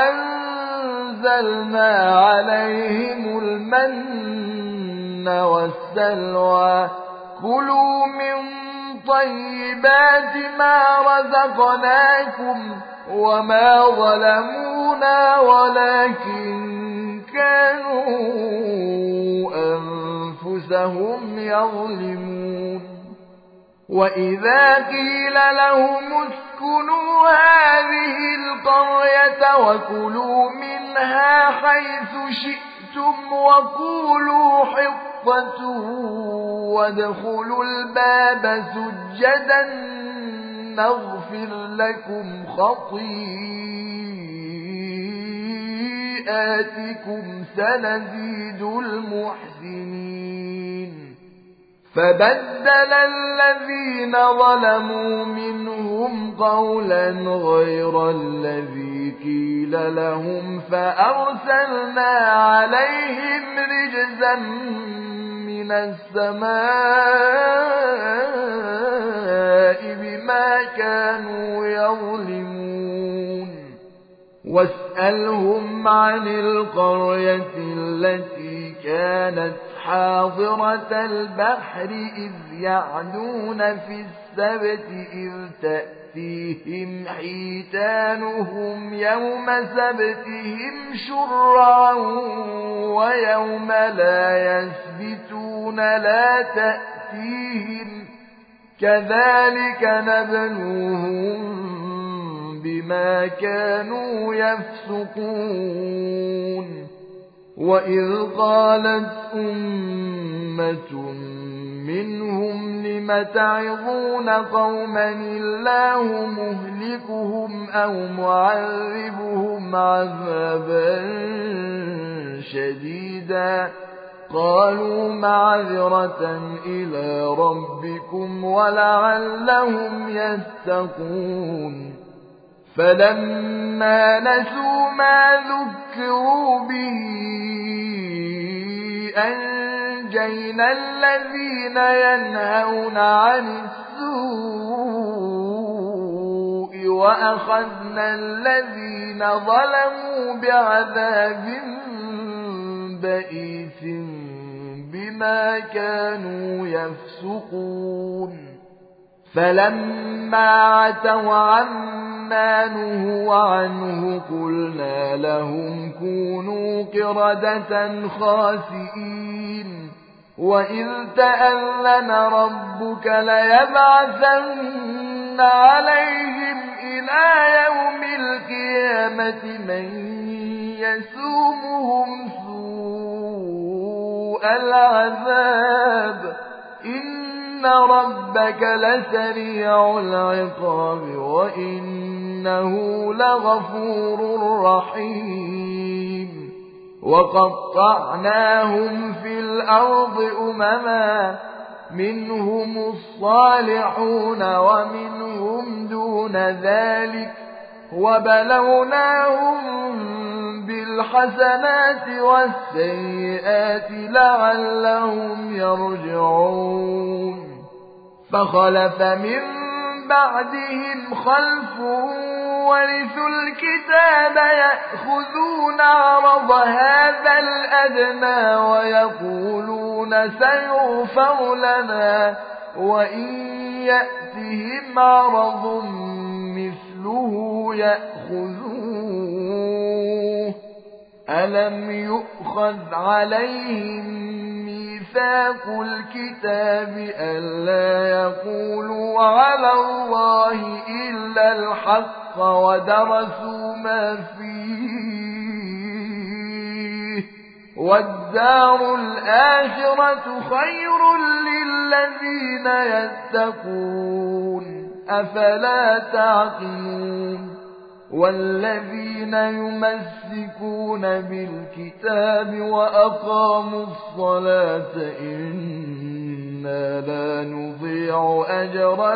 وأنزلنا عليهم المن والسلوى كلوا من طيبات ما رزقناكم وما ظلمونا ولكن كانوا أنفسهم يظلمون وإذا قيل لهم اسكنوا هذه القرية وكلوا منها حيث شئتم وقولوا حطة وادخلوا الباب سجدا نغفر لكم خطيئاتكم سنزيد المحسنين فبدل الذين ظلموا منهم قولا غير الذي قيل لهم فأرسلنا عليهم رجزا من السماء بما كانوا يظلمون واسألهم عن القرية التي كانت حاضرة البحر إذ يعدون في السبت إذ تأتيهم حيتانهم يوم سبتهم شرعا ويوم لا يسبتون لا تأتيهم كذلك نبلوهم بما كانوا يفسقون وإذ قالت أمة منهم لم تعظون قوما الله مهلكهم أو معذبهم عذابا شديدا قالوا معذرة إلى ربكم ولعلهم يتقون فلما نسوا ما ذكروا به أنجينا الذين ينهون عن السوء وأخذنا الذين ظلموا بعذاب بئيس بما كانوا يفسقون فلما عتوا عما نهوا عنه قلنا لهم كونوا قردة خاسئين وإذ تأذن ربك ليبعثن عليهم إلى يوم القيامة من يسومهم سوء العذاب إن ربك لسريع العقاب وإنه لغفور رحيم وقطعناهم في الأرض أمما منهم الصالحون ومنهم دون ذلك وبلوناهم بالحسنات والسيئات لعلهم يرجعون فخلف من بعدهم خلف ورثوا الكتاب يأخذون عرض هذا الأدنى ويقولون سيغفر لنا وإن يأتهم عرض مثله يأخذوه ألم يؤخذ عليهم ميثاق الكتاب ألا يقولوا على الله إلا الحق ودرسوا ما فيه والدار الآخرة خير للذين يتقون أفلا تعقلون والذين يمسكون بالكتاب وأقاموا الصلاة إنا لا نضيع أجر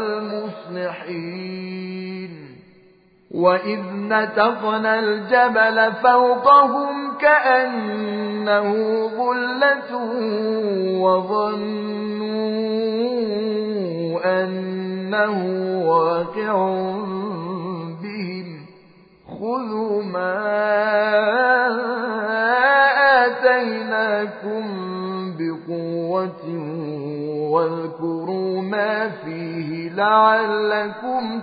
المصلحين وإذ نتقنا الجبل فوقهم كأنه ظلة وظنوا أنه واقع بهم خذوا ما آتيناكم بقوة واذكروا ما فيه لعلكم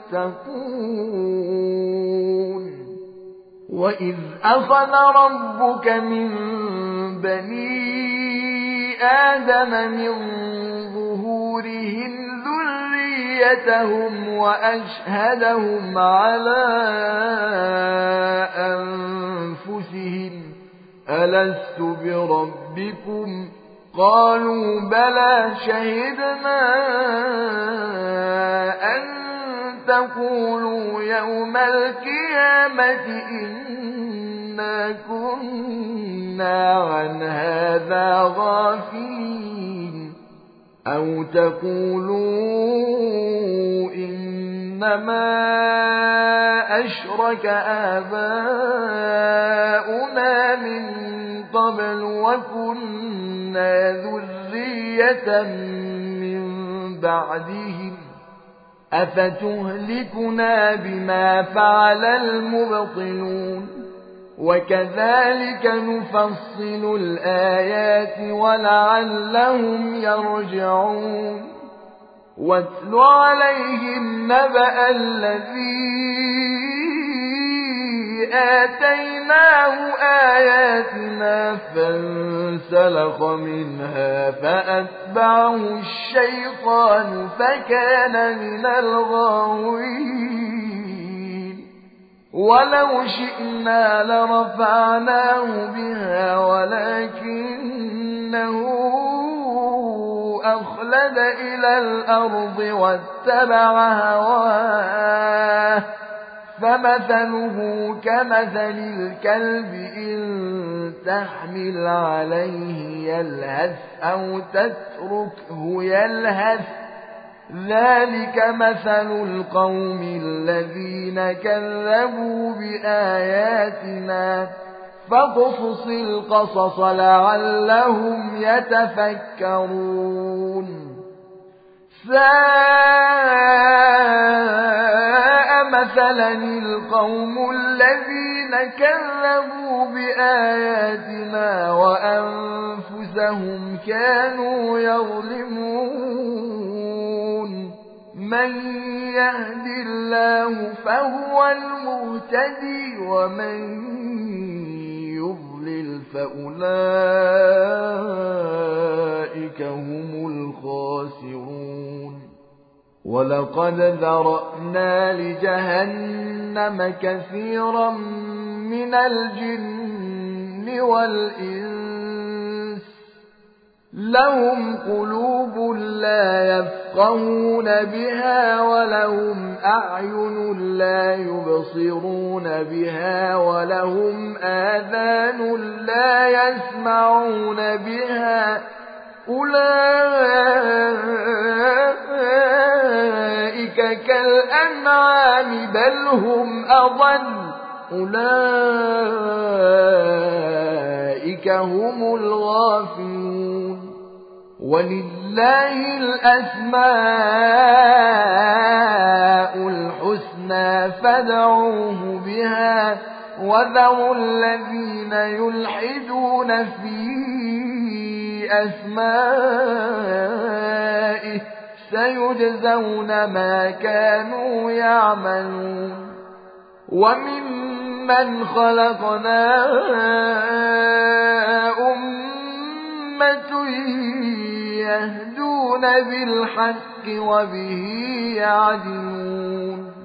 تتقون وإذ أخذ ربك من بني آدم من ظهورهم ذريتهم وأشهدهم على أنفسهم ألست بربكم قالوا بلى شهدنا أن تقولوا يوم القيامة إنا كنا عن هذا غافلين أو تقولوا إنما أشرك آباؤنا من قبل وكنا ذرية من بعدهم أفتهلكنا بما فعل المبطلون وكذلك نفصل الآيات ولعلهم يرجعون واتل عليهم نبأ الذي آتيناه آياتنا فانسلخ منها فأتبعه الشيطان فكان من الغاوين ولو شئنا لرفعناه بها ولكنه أخلد إلى الأرض واتبع هواه فمثله كمثل الكلب إن تحمل عليه يلهث أو تتركه يلهث ذلك مثل القوم الذين كذبوا بآياتنا فاقصص القصص لعلهم يتفكرون ساء مثلا القوم الذين كذبوا بآياتنا وأنفسهم كانوا يظلمون من يهد الله فهو المهتدي ومن يضلل فأولئك هم الخاسرون ولقد ذرأنا لجهنم كثيرا من الجن والإنس لهم قلوب لا يفقهون بها ولهم أعين لا يبصرون بها ولهم آذان لا يسمعون بها أولئك كالأنعام بل هم أضل أولئك هم الغافلون ولله الأسماء الحسنى فادعوه بها وذروا الذين يلحدون في أسمائه سيجزون ما كانوا يعملون وممن خلقنا أمة يهدون بالحق وبه يعدلون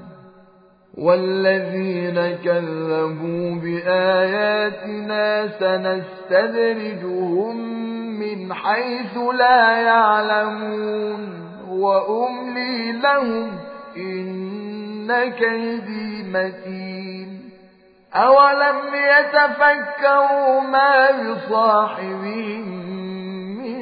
والذين كذبوا بآياتنا سنستدرجهم من حيث لا يعلمون وأملي لهم إن كيدي متين أولم يتفكروا ما بصاحبهم من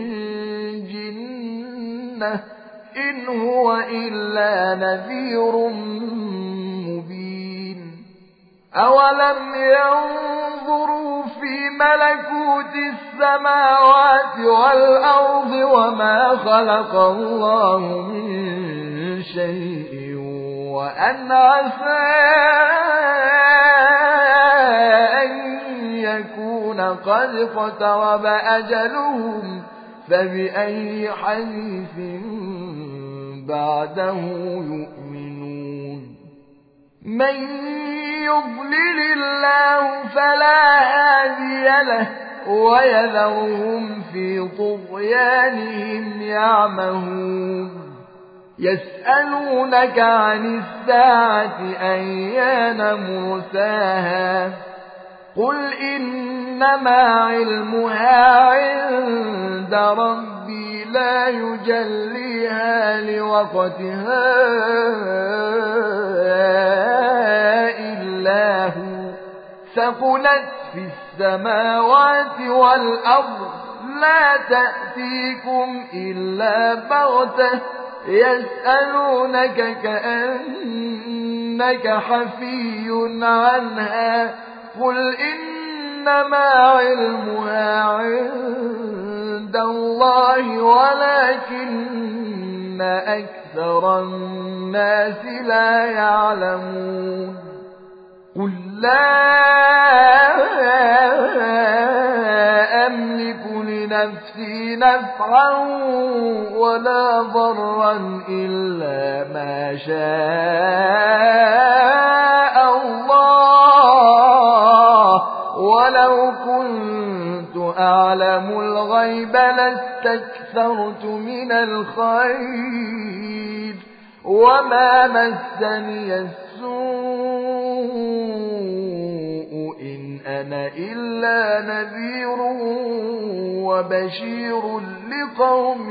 جنة إن هو إلا نذير مبين أولم ينظروا في في ملكوت السماوات والأرض وما خلق الله من شيء وأن عسى أن يكون قد اقترب أجلهم فبأي حديث بعده يؤمنون من يضلل الله فلا هادي له ويذرهم في طغيانهم يعمهون يسألونك عن الساعة أيان مرساها قل إنما علمها عند ربي لا يجليها لوقتها إلا هو ثقلت في السماوات والأرض لا تأتيكم إلا بغتة يسألونك كأنك حفي عنها قل إنما علمها عند الله ولكن أكثر الناس لا يعلمون قل لا أملك لنفسي نفعا ولا ضرا إلا ما شاء الله ولو كنت أعلم الغيب لاستكثرت من الخير وما مسني السوء إن أنا إلا نذير وبشير لقوم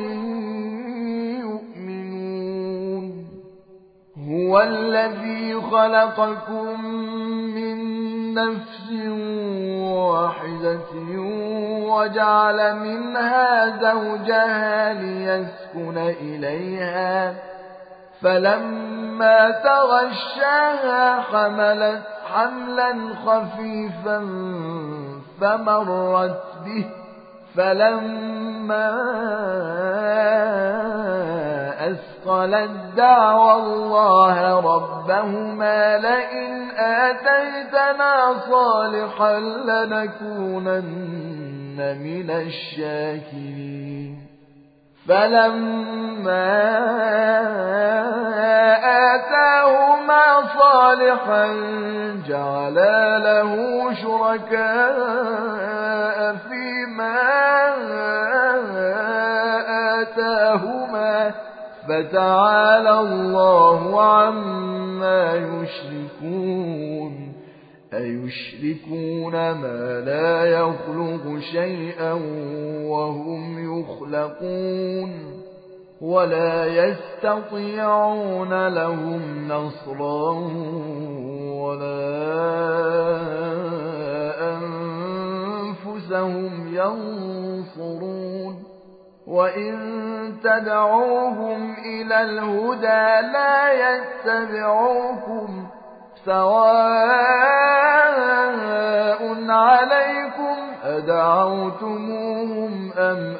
يؤمنون هو الذي خلقكم من نفس واحدة وجعل منها زوجها ليسكن إليها فلما تغشاها حملت حملا خفيفا فمرت به فلما أثقلت دعوى الله ربهما لئن آتيتنا صالحا لنكونن من الشاكرين فلما آتاهما صالحا جعلا له شركاء فيما آتاهما فتعالى الله عما يشركون أيشركون ما لا يخلق شيئا وهم يخلقون ولا يستطيعون لهم نصرا ولا أنفسهم ينصرون وإن تدعوهم إلى الهدى لا يتبعوكم سواء عليكم أدعوتموهم أم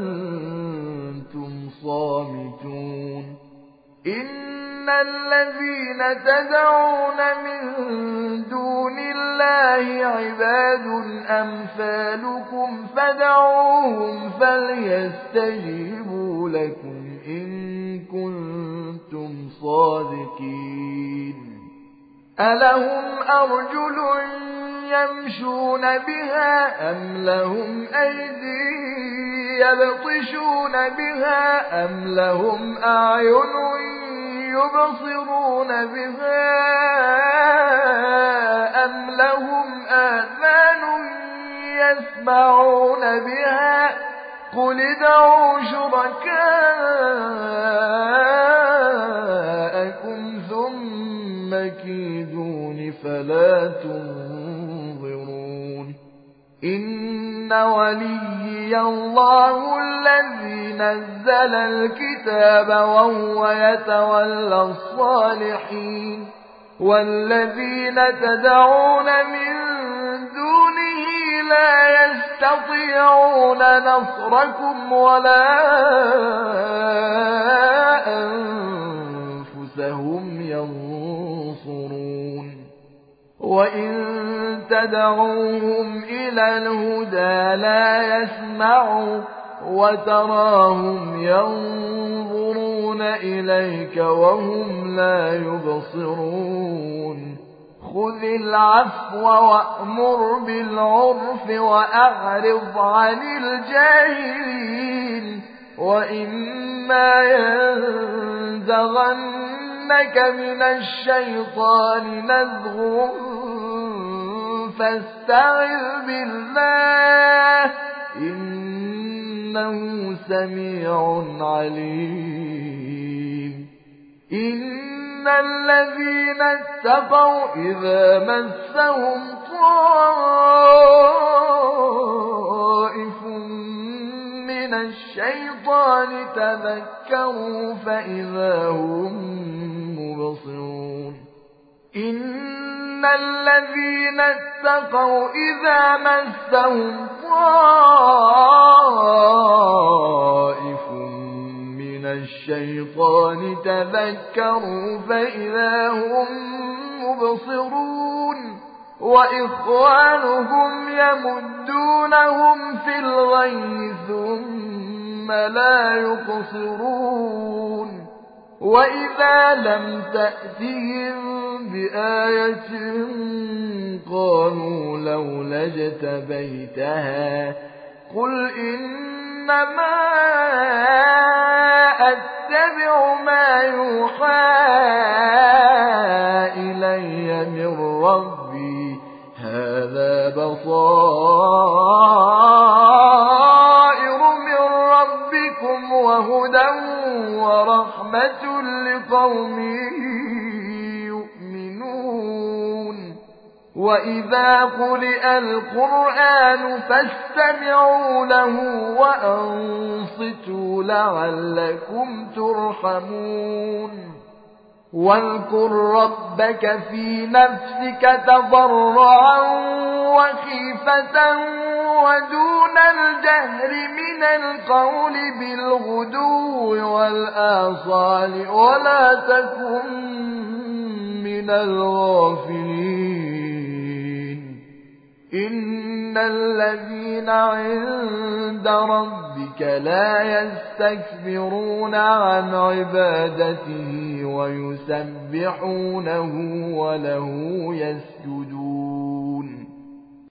أنتم صامتون إن الذين تدعون من دون الله عباد أمثالكم فدعوهم فليستجيبوا لكم إن كنتم صادقين ألهم أرجل يمشون بها أم لهم أيدي يبطشون بها أم لهم أعين يبصرون بها أم لهم آذان يسمعون بها قل ادعوا شركاءكم ثم كيدون فلا تنظرون إن وليي الله الذي نزل الكتاب وهو يتولى الصالحين والذين تدعون من دونه لا يستطيعون نصركم ولا أنفسهم ينصرون وإن تدعوهم إلى الهدى لا يسمعوا وتراهم ينظرون إليك وهم لا يبصرون خذ العفو وأمر بالعرف وأعرض عن الجاهلين وإما ينزغنك من الشيطان نزغ فاستعذ بالله إنه سميع عليم إن الذين اتقوا إذا مسهم طائف من الشيطان تذكروا فإذا هم مبصرون إن الذين اتقوا إذا مسهم طائف من الشيطان تذكروا فإذا هم مبصرون وإخوانهم يمدونهم في الغي ثم لا يقصرون وإذا لم تأتهم بآية قالوا لولا اجتبيتها قل إنما أتبع ما يوحى إلي من ربي هذا بصائر من ربكم وهدى ورحمة لقوم يؤمنون وإذا قرئ القرآن فاستمعوا له وأنصتوا لعلكم ترحمون واذكر ربك في نفسك تضرعا وخيفة ودون الجهر من القول بالغدو والآصال ولا تكن من الغافلين إن الذين عند ربك لا يستكبرون عن عبادته ويسبحونه وله يسجدون